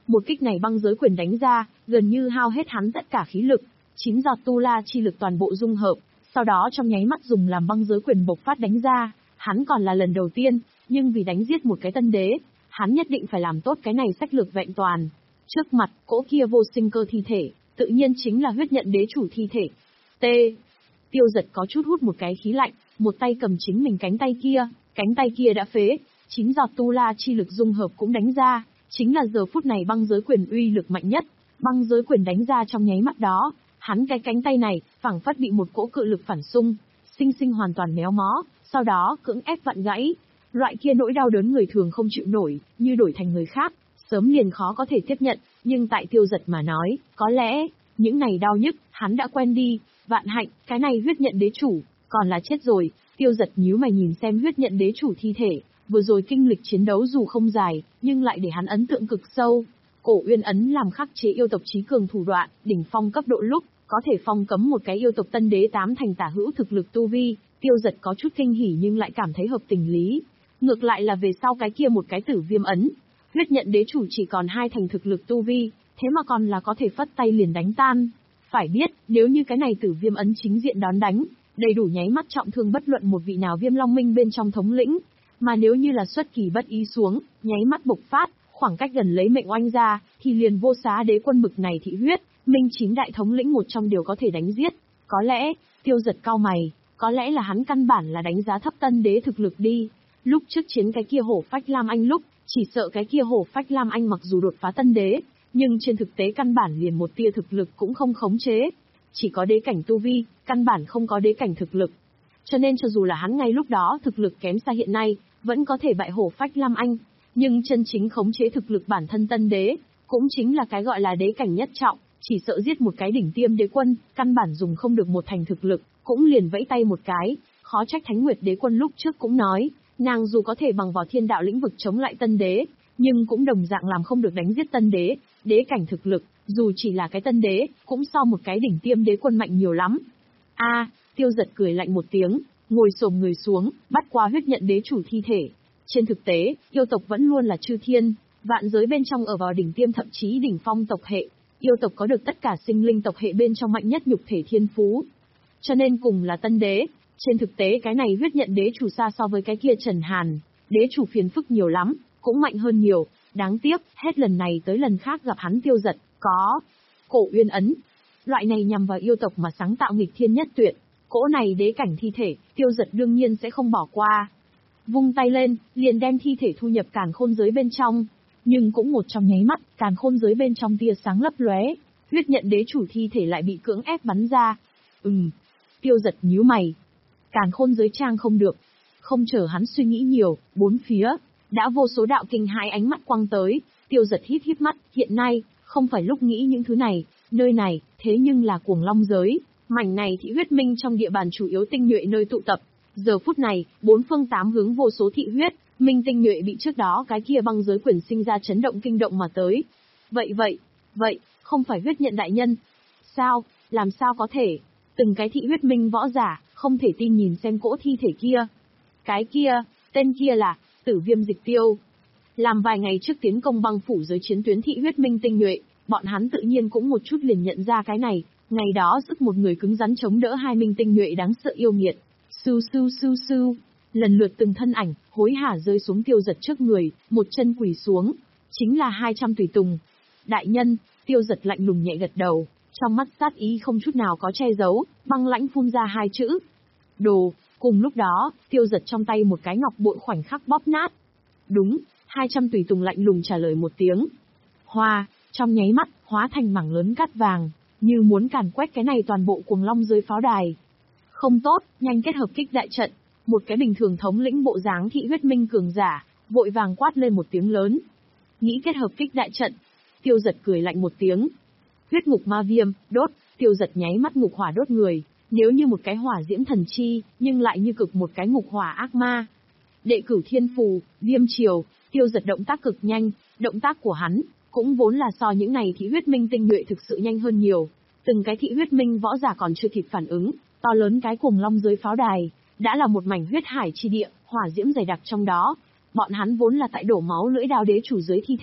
Một kích này băng giới quyền đánh ra, gần như hao hết hắn tất cả khí lực, chín giọt tu la chi lực toàn bộ dung hợp, sau đó trong nháy mắt dùng làm băng giới quyền bộc phát đánh ra. Hắn còn là lần đầu tiên, nhưng vì đánh giết một cái tân đế, hắn nhất định phải làm tốt cái này sách lược vẹn toàn. Trước mặt, cỗ kia vô sinh cơ thi thể, tự nhiên chính là huyết nhận đế chủ thi thể. T. Tiêu Giật có chút hút một cái khí lạnh, một tay cầm chính mình cánh tay kia, cánh tay kia đã phế, chín giọt tu la chi lực dung hợp cũng đánh ra, chính là giờ phút này băng giới quyền uy lực mạnh nhất. Băng giới quyền đánh ra trong nháy mắt đó, hắn cái cánh tay này phảng phất bị một cỗ cự lực phản xung, sinh sinh hoàn toàn méo mó, sau đó cưỡng ép vặn gãy. Loại kia nỗi đau đớn người thường không chịu nổi, như đổi thành người khác, sớm liền khó có thể tiếp nhận, nhưng tại Tiêu Giật mà nói, có lẽ, những này đau nhức, hắn đã quen đi, vạn hạnh, cái này huyết nhận đế chủ, còn là chết rồi. Tiêu Giật nhíu mày nhìn xem huyết nhận đế chủ thi thể, vừa rồi kinh lịch chiến đấu dù không dài, nhưng lại để hắn ấn tượng cực sâu. Cổ Uyên ấn làm khắc chế yêu tộc trí cường thủ đoạn, đỉnh phong cấp độ lúc, có thể phong cấm một cái yêu tộc tân đế tám thành tả hữu thực lực tu vi. Tiêu Giật có chút kinh hỉ nhưng lại cảm thấy hợp tình lý. Ngược lại là về sau cái kia một cái tử viêm ấn, huyết nhận đế chủ chỉ còn hai thành thực lực tu vi, thế mà còn là có thể phất tay liền đánh tan. Phải biết, nếu như cái này tử viêm ấn chính diện đón đánh, đầy đủ nháy mắt trọng thương bất luận một vị nào Viêm Long Minh bên trong thống lĩnh, mà nếu như là xuất kỳ bất ý xuống, nháy mắt bộc phát, khoảng cách gần lấy mệnh oanh ra, thì liền vô xá đế quân bực này thị huyết, minh chín đại thống lĩnh một trong đều có thể đánh giết. Có lẽ, Tiêu Giật cau mày, có lẽ là hắn căn bản là đánh giá thấp tân đế thực lực đi. Lúc trước chiến cái kia hổ phách Lam Anh lúc, chỉ sợ cái kia hổ phách Lam Anh mặc dù đột phá tân đế, nhưng trên thực tế căn bản liền một tia thực lực cũng không khống chế. Chỉ có đế cảnh tu vi, căn bản không có đế cảnh thực lực. Cho nên cho dù là hắn ngay lúc đó thực lực kém xa hiện nay, vẫn có thể bại hổ phách Lam Anh, nhưng chân chính khống chế thực lực bản thân tân đế, cũng chính là cái gọi là đế cảnh nhất trọng, chỉ sợ giết một cái đỉnh tiêm đế quân, căn bản dùng không được một thành thực lực, cũng liền vẫy tay một cái. Khó trách Thánh Nguyệt đế quân lúc trước cũng nói, nàng dù có thể bằng vào thiên đạo lĩnh vực chống lại tân đế, nhưng cũng đồng dạng làm không được đánh giết tân đế. Đế cảnh thực lực, dù chỉ là cái tân đế, cũng so một cái đỉnh tiêm đế quân mạnh nhiều lắm. A, Tiêu Giật cười lạnh một tiếng, ngồi xổm người xuống, bắt qua huyết nhận đế chủ thi thể. Trên thực tế, yêu tộc vẫn luôn là chư thiên, vạn giới bên trong ở vào đỉnh tiêm thậm chí đỉnh phong tộc hệ. Yêu tộc có được tất cả sinh linh tộc hệ bên trong mạnh nhất nhục thể thiên phú. Cho nên cùng là tân đế, trên thực tế cái này huyết nhận đế chủ xa so với cái kia Trần Hàn, đế chủ phiền phức nhiều lắm, cũng mạnh hơn nhiều. Đáng tiếc, hết lần này tới lần khác gặp hắn Tiêu Giật, có Cổ Uyên ấn. Loại này nhằm vào yêu tộc mà sáng tạo nghịch thiên nhất tuyệt, cỗ này đế cảnh thi thể, Tiêu Giật đương nhiên sẽ không bỏ qua. Vung tay lên, liền đem thi thể thu nhập càn khôn giới bên trong. Nhưng cũng một trong nháy mắt, càn khôn giới bên trong tia sáng lấp lóe, huyết nhận đế chủ thi thể lại bị cưỡng ép bắn ra. Ừm, Tiêu Giật nhíu mày. Càn khôn giới trang không được. Không chờ hắn suy nghĩ nhiều, bốn phía đã vô số đạo kinh hãi ánh mắt quăng tới. Tiêu Giật híp híp mắt, hiện nay không phải lúc nghĩ những thứ này, nơi này thế nhưng là Cuồng Long giới, mảnh này thị huyết minh trong địa bàn chủ yếu tinh nhuệ nơi tụ tập. Giờ phút này, bốn phương tám hướng vô số thị huyết minh tinh nhuệ bị trước đó cái kia băng giới quyền sinh ra chấn động kinh động mà tới. Vậy vậy, vậy, không phải huyết nhận đại nhân? Sao, làm sao có thể? Từng cái thị huyết minh võ giả, không thể tin nhìn xem cỗ thi thể kia. Cái kia, tên kia là Tử Viêm Dịch Tiêu. Làm vài ngày trước tiến công băng phủ giới chiến tuyến thị huyết minh tinh nhuệ, bọn hắn tự nhiên cũng một chút liền nhận ra cái này. Ngày đó sức một người cứng rắn chống đỡ hai minh tinh nhuệ đáng sợ yêu nghiệt. Sưu sưu sưu sưu, lần lượt từng thân ảnh, hối hả rơi xuống Tiêu Giật trước người, một chân quỳ xuống. Chính là hai trăm tùy tùng. Đại nhân, Tiêu Giật lạnh lùng nhẹ gật đầu, trong mắt sát ý không chút nào có che giấu, băng lãnh phun ra hai chữ. Đồ. Cùng lúc đó, Tiêu Giật trong tay một cái ngọc bội khoảnh khắc bóp nát. Đúng, hai trăm tùy tùng lạnh lùng trả lời một tiếng. Hoa, trong nháy mắt, hóa thành mảng lớn cát vàng, như muốn càn quét cái này toàn bộ Cuồng Long giới pháo đài. Không tốt, nhanh kết hợp kích đại trận. Một cái bình thường thống lĩnh bộ dáng thị huyết minh cường giả, vội vàng quát lên một tiếng lớn. Nghĩ kết hợp kích đại trận. Tiêu Giật cười lạnh một tiếng. Huyết ngục ma viêm, đốt. Tiêu Giật nháy mắt ngục hỏa đốt người. Nếu như một cái hỏa diễm thần chi, nhưng lại như cực một cái ngục hỏa ác ma. Đệ cửu thiên phù, viêm triều. Tiêu Giật động tác cực nhanh, động tác của hắn cũng vốn là so những này thị huyết minh tinh nhuệ thực sự nhanh hơn nhiều. Từng cái thị huyết minh võ giả còn chưa kịp phản ứng, to lớn cái Cuồng Long giới pháo đài đã là một mảnh huyết hải chi địa, hỏa diễm dày đặc trong đó. Bọn hắn vốn là tại đổ máu lưỡi đao đế chủ dưới thi thể,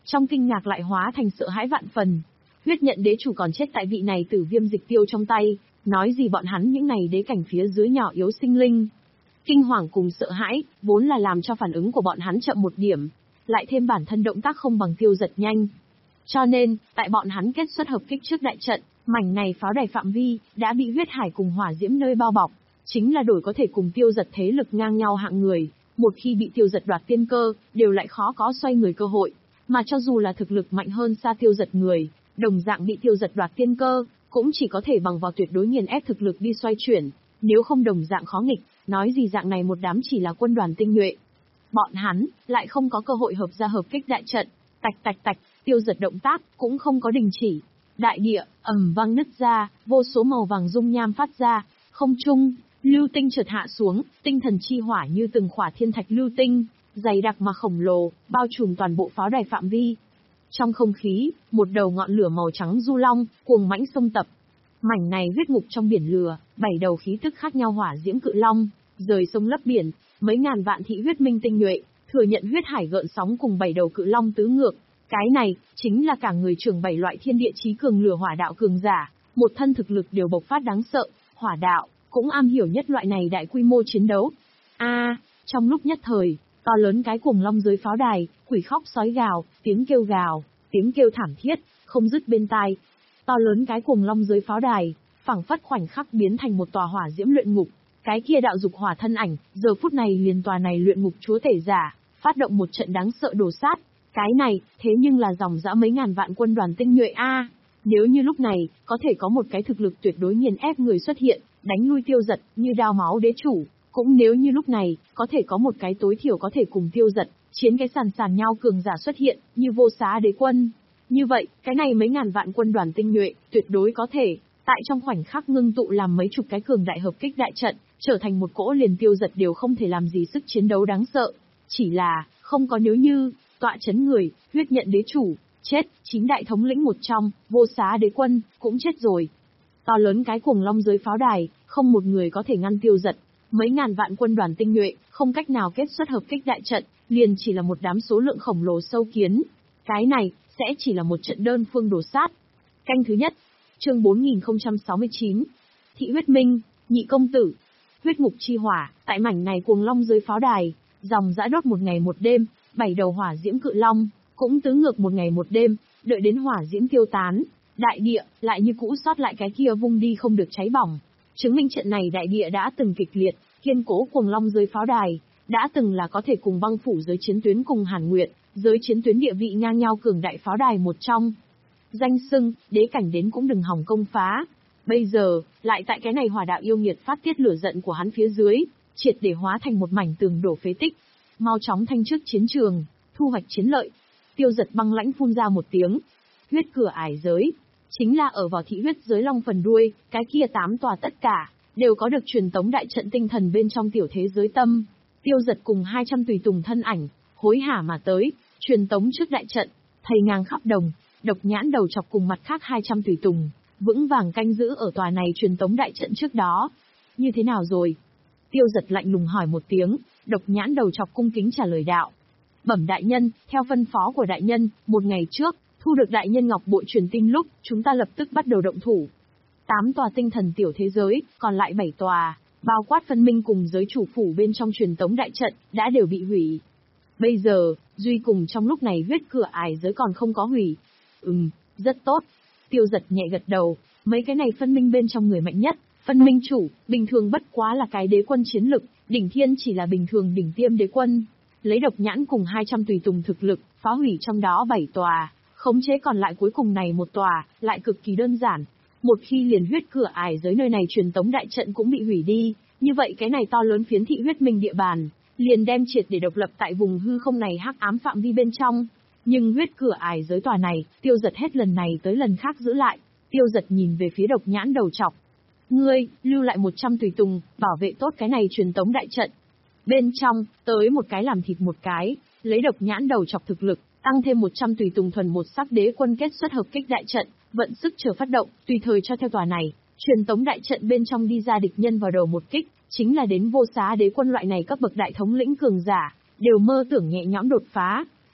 Trong kinh ngạc lại hóa thành sợ hãi vạn phần. Huyết nhận đế chủ còn chết tại vị này tử viêm dịch tiêu trong tay, nói gì bọn hắn những này đế cảnh phía dưới nhỏ yếu sinh linh. Kinh hoàng cùng sợ hãi, vốn là làm cho phản ứng của bọn hắn chậm một điểm, lại thêm bản thân động tác không bằng Tiêu Giật nhanh. Cho nên, tại bọn hắn kết xuất hợp kích trước đại trận, mảnh này pháo đài phạm vi, đã bị huyết hải cùng hỏa diễm nơi bao bọc, chính là đổi có thể cùng Tiêu Giật thế lực ngang nhau hạng người, một khi bị Tiêu Giật đoạt tiên cơ, đều lại khó có xoay người cơ hội, mà cho dù là thực lực mạnh hơn xa Tiêu Giật người, đồng dạng bị Tiêu Giật đoạt tiên cơ, cũng chỉ có thể bằng vào tuyệt đối nghiền ép thực lực đi xoay chuyển, nếu không đồng dạng khó nghịch, nói gì dạng này một đám chỉ là quân đoàn tinh nhuệ. Bọn hắn, lại không có cơ hội hợp ra hợp kích đại trận, tạch tạch tạch, Tiêu Giật động tác, cũng không có đình chỉ. Đại địa, ầm vang nứt ra, vô số màu vàng dung nham phát ra, không trung, lưu tinh chợt hạ xuống, tinh thần chi hỏa như từng khỏa thiên thạch lưu tinh, dày đặc mà khổng lồ, bao trùm toàn bộ pháo đài phạm vi. Trong không khí, một đầu ngọn lửa màu trắng du long, cuồng mãnh xông tập. Mảnh này huyết ngục trong biển lửa, bảy đầu khí tức khác nhau hỏa diễm cự long, rời sông lấp biển, mấy ngàn vạn thị huyết minh tinh nhuệ, thừa nhận huyết hải gợn sóng cùng bảy đầu cự long tứ ngược. Cái này, chính là cả người trưởng bảy loại thiên địa chí cường lửa hỏa đạo cường giả, một thân thực lực đều bộc phát đáng sợ, hỏa đạo, cũng am hiểu nhất loại này đại quy mô chiến đấu. A, trong lúc nhất thời, to lớn cái cuồng long dưới pháo đài, quỷ khóc sói gào, tiếng kêu gào, tiếng kêu thảm thiết, không dứt bên tai. To lớn cái cuồng long dưới pháo đài, phảng phất khoảnh khắc biến thành một tòa hỏa diễm luyện ngục. Cái kia đạo dục hỏa thân ảnh, giờ phút này liền tòa này luyện ngục chúa tể giả, phát động một trận đáng sợ đổ sát. Cái này, thế nhưng là dòng dã mấy ngàn vạn quân đoàn tinh nhuệ a. Nếu như lúc này, có thể có một cái thực lực tuyệt đối nghiền ép người xuất hiện, đánh lui Tiêu Giật, như Đao Máu đế chủ, cũng nếu như lúc này, có thể có một cái tối thiểu có thể cùng Tiêu Giật, chiến cái sàn sàn nhau cường giả xuất hiện, như Vô Xá đế quân. Như vậy, cái này mấy ngàn vạn quân đoàn tinh nhuệ, tuyệt đối có thể, tại trong khoảnh khắc ngưng tụ làm mấy chục cái cường đại hợp kích đại trận, trở thành một cỗ liền Tiêu Giật đều không thể làm gì sức chiến đấu đáng sợ. Chỉ là, không có nếu như, tọa chấn người, huyết nhận đế chủ, chết, chín đại thống lĩnh một trong, Vô Xá đế quân, cũng chết rồi. To lớn cái cuồng long dưới pháo đài, không một người có thể ngăn Tiêu Giật. Mấy ngàn vạn quân đoàn tinh nhuệ, không cách nào kết xuất hợp kích đại trận, liền chỉ là một đám số lượng khổng lồ sâu kiến. Cái này, sẽ chỉ là một trận đơn phương đổ sát. Canh thứ nhất, chương bốn nghìn không trăm sáu mươi chín. Thị huyết minh, nhị công tử. Huyết ngục chi hỏa, tại mảnh này cuồng long dưới pháo đài, dòng dã đốt một ngày một đêm, bảy đầu hỏa diễm cự long, cũng tứ ngược một ngày một đêm, đợi đến hỏa diễm tiêu tán, đại địa, lại như cũ sót lại cái kia vung đi không được cháy bỏng. Chứng minh trận này đại địa đã từng kịch liệt, kiên cố cuồng long dưới pháo đài, đã từng là có thể cùng băng phủ giới chiến tuyến cùng Hàn Nguyệt, giới chiến tuyến địa vị ngang nhau cường đại pháo đài một trong. Danh xưng, đế cảnh đến cũng đừng hòng công phá. Bây giờ, lại tại cái này hỏa đạo yêu nghiệt phát tiết lửa giận của hắn phía dưới, triệt để hóa thành một mảnh tường đổ phế tích. Mau chóng thanh trước chiến trường, thu hoạch chiến lợi. Tiêu Giật băng lãnh phun ra một tiếng. Huyết cửa ải giới, chính là ở vào thị huyết giới long phần đuôi, cái kia tám tòa tất cả, đều có được truyền tống đại trận tinh thần bên trong tiểu thế giới tâm. Tiêu Giật cùng hai trăm tùy tùng thân ảnh, hối hả mà tới, truyền tống trước đại trận, thầy ngang khắp đồng, độc nhãn đầu chọc cùng mặt khác hai trăm tùy tùng, vững vàng canh giữ ở tòa này truyền tống đại trận trước đó. Như thế nào rồi? Tiêu Giật lạnh lùng hỏi một tiếng, độc nhãn đầu chọc cung kính trả lời đạo. Bẩm đại nhân, theo phân phó của đại nhân, một ngày trước, thu được đại nhân ngọc bội truyền tin lúc, chúng ta lập tức bắt đầu động thủ. Tám tòa tinh thần tiểu thế giới, còn lại bảy tòa, bao quát phân minh cùng giới chủ phủ bên trong truyền tống đại trận, đã đều bị hủy. Bây giờ, duy cùng trong lúc này huyết cửa ải giới còn không có hủy. Ừm, rất tốt. Tiêu Giật nhẹ gật đầu, mấy cái này phân minh bên trong người mạnh nhất, phân minh chủ, bình thường bất quá là cái đế quân chiến lực, đỉnh thiên chỉ là bình thường đỉnh tiêm đế quân. Lấy độc nhãn cùng hai trăm tùy tùng thực lực, phá hủy trong đó bảy tòa, khống chế còn lại cuối cùng này một tòa, lại cực kỳ đơn giản. Một khi liền huyết cửa ải giới nơi này truyền tống đại trận cũng bị hủy đi, như vậy cái này to lớn phiến thị huyết minh địa bàn, liền đem triệt để độc lập tại vùng hư không này hắc ám phạm vi bên trong. Nhưng huyết cửa ải giới tòa này, Tiêu Giật hết lần này tới lần khác giữ lại. Tiêu Giật nhìn về phía độc nhãn đầu chọc. Ngươi, lưu lại một trăm tùy tùng, bảo vệ tốt cái này truyền tống đại trận. Bên trong, tới một cái làm thịt một cái, lấy độc nhãn đầu chọc thực lực, tăng thêm một trăm tùy tùng thuần một sắc đế quân kết xuất hợp kích đại trận, vận sức chờ phát động, tùy thời cho theo tòa này, truyền tống đại trận bên trong đi ra địch nhân vào đầu một kích, chính là đến Vô Xá đế quân loại này cấp bậc đại thống lĩnh cường giả, đều mơ tưởng nhẹ nhõm đột phá.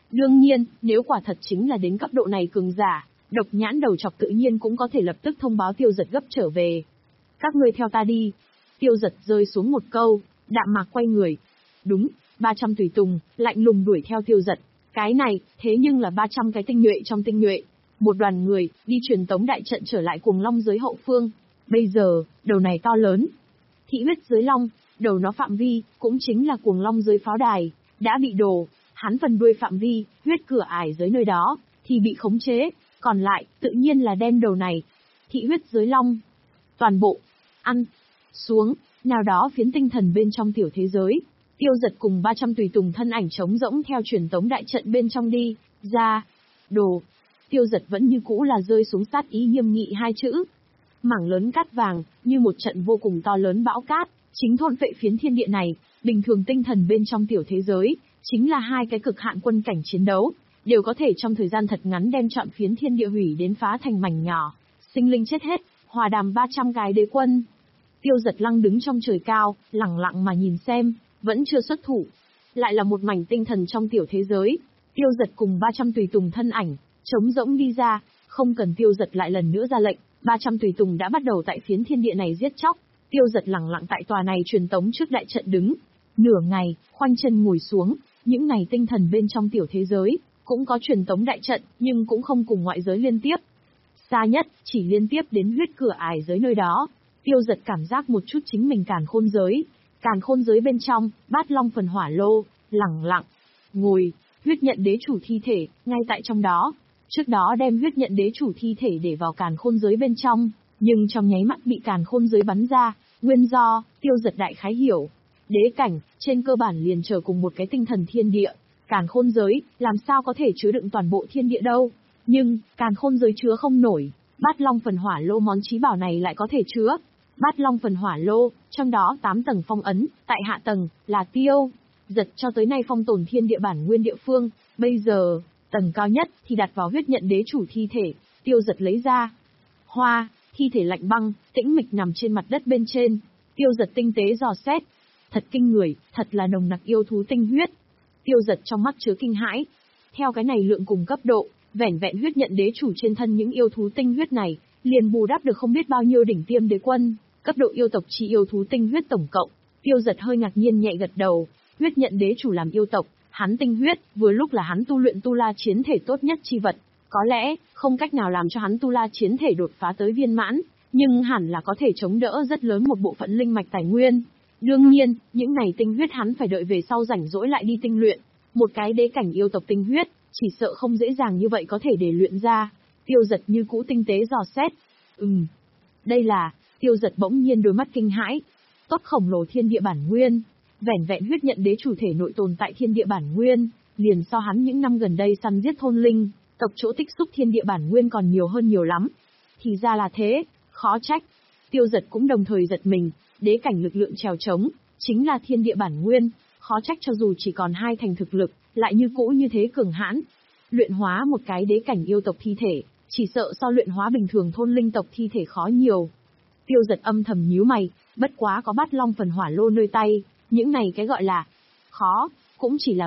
Đương nhiên, nếu quả thật chính là đến cấp độ này cường giả, độc nhãn đầu chọc tự nhiên cũng có thể lập tức thông báo Tiêu Giật gấp trở về. Các ngươi theo ta đi. Tiêu Giật rơi xuống một câu, đạm mạc quay người. Đúng, ba trăm tùy tùng, lạnh lùng đuổi theo Tiêu Giật. Cái này, thế nhưng là ba trăm cái tinh nhuệ trong tinh nhuệ. Một đoàn người, đi truyền tống đại trận trở lại Cuồng Long giới hậu phương. Bây giờ, đầu này to lớn. Thị huyết giới long, đầu nó phạm vi, cũng chính là Cuồng Long giới pháo đài, đã bị đổ. Hắn phần đuôi phạm vi, huyết cửa ải giới nơi đó, thì bị khống chế. Còn lại, tự nhiên là đem đầu này. Thị huyết giới long. Toàn bộ. Ăn. Xuống. Nào đó phiến tinh thần bên trong tiểu thế giới. Tiêu Giật cùng ba trăm tùy tùng thân ảnh trống rỗng theo truyền tống đại trận bên trong đi. Ra. Đồ. Tiêu Giật vẫn như cũ là rơi xuống sát ý nghiêm nghị hai chữ. Mảng lớn cát vàng, như một trận vô cùng to lớn bão cát, chính thôn phệ phiến thiên địa này. Bình thường tinh thần bên trong tiểu thế giới, chính là hai cái cực hạn quân cảnh chiến đấu, đều có thể trong thời gian thật ngắn đem trọn phiến thiên địa hủy đến phá thành mảnh nhỏ, sinh linh chết hết, hòa đàm ba trăm cái đế quân. Tiêu Giật lăng đứng trong trời cao, lẳng lặng mà nhìn xem, vẫn chưa xuất thủ. Lại là một mảnh tinh thần trong tiểu thế giới, Tiêu Giật cùng ba trăm tùy tùng thân ảnh, trống rỗng đi ra, không cần Tiêu Giật lại lần nữa ra lệnh, ba trăm tùy tùng đã bắt đầu tại phiến thiên địa này giết chóc. Tiêu Giật lẳng lặng tại tòa này truyền tống trước đại trận đứng, nửa ngày, khoanh chân ngồi xuống. Những này tinh thần bên trong tiểu thế giới, cũng có truyền tống đại trận, nhưng cũng không cùng ngoại giới liên tiếp. Xa nhất, chỉ liên tiếp đến huyết cửa ải giới nơi đó. Tiêu Giật cảm giác một chút chính mình càn khôn giới. Càn khôn giới bên trong, bát long phần hỏa lô, lẳng lặng, ngồi, huyết nhận đế chủ thi thể, ngay tại trong đó. Trước đó đem huyết nhận đế chủ thi thể để vào càn khôn giới bên trong, nhưng trong nháy mắt bị càn khôn giới bắn ra. Nguyên do, Tiêu Giật đại khái hiểu. Đế cảnh, trên cơ bản liền chờ cùng một cái tinh thần thiên địa. Càn khôn giới, làm sao có thể chứa đựng toàn bộ thiên địa đâu. Nhưng, càn khôn giới chứa không nổi. Bát long phần hỏa lô món chí bảo này lại có thể chứa. Bát long phần hỏa lô, trong đó tám tầng phong ấn, tại hạ tầng, là Tiêu Giật cho tới nay phong tồn thiên địa bản nguyên địa phương. Bây giờ, tầng cao nhất, thì đặt vào huyết nhận đế chủ thi thể. Tiêu Giật lấy ra. Hoa, thi thể lạnh băng, tĩnh mịch nằm trên mặt đất bên trên. Tiêu Giật tinh tế dò xét. Thật kinh người, thật là nồng nặc yêu thú tinh huyết. Tiêu Giật trong mắt chứa kinh hãi. Theo cái này lượng cùng cấp độ, vẻn vẹn huyết nhận đế chủ trên thân những yêu thú tinh huyết này, liền bù đắp được không biết bao nhiêu đỉnh tiêm đế quân, cấp độ yêu tộc chi yêu thú tinh huyết tổng cộng. Tiêu Giật hơi ngạc nhiên nhẹ gật đầu, huyết nhận đế chủ làm yêu tộc, hắn tinh huyết, vừa lúc là hắn tu luyện tu la chiến thể tốt nhất chi vật. Có lẽ, không cách nào làm cho hắn tu la chiến thể đột phá tới viên mãn, nhưng hẳn là có thể chống đỡ rất lớn một bộ phận linh mạch tài nguyên. Đương nhiên, những này tinh huyết hắn phải đợi về sau rảnh rỗi lại đi tinh luyện. Một cái đế cảnh yêu tộc tinh huyết, chỉ sợ không dễ dàng như vậy có thể để luyện ra. Tiêu Giật như cũ tinh tế dò xét. Ừm, đây là, Tiêu Giật bỗng nhiên đôi mắt kinh hãi. Tốt khổng lồ thiên địa bản nguyên, vẻn vẹn huyết nhận đế chủ thể nội tồn tại thiên địa bản nguyên, liền so hắn những năm gần đây săn giết thôn linh, tộc chỗ tích xúc thiên địa bản nguyên còn nhiều hơn nhiều lắm. Thì ra là thế, khó trách. Tiêu Giật cũng đồng thời giật mình, đế cảnh lực lượng trèo trống, chính là thiên địa bản nguyên, khó trách cho dù chỉ còn hai thành thực lực, lại như cũ như thế cường hãn. Luyện hóa một cái đế cảnh yêu tộc thi thể, chỉ sợ so luyện hóa bình thường thôn linh tộc thi thể khó nhiều. Tiêu Giật âm thầm nhíu mày, bất quá có bát long phần hỏa lô nơi tay, những này cái gọi là khó, cũng chỉ là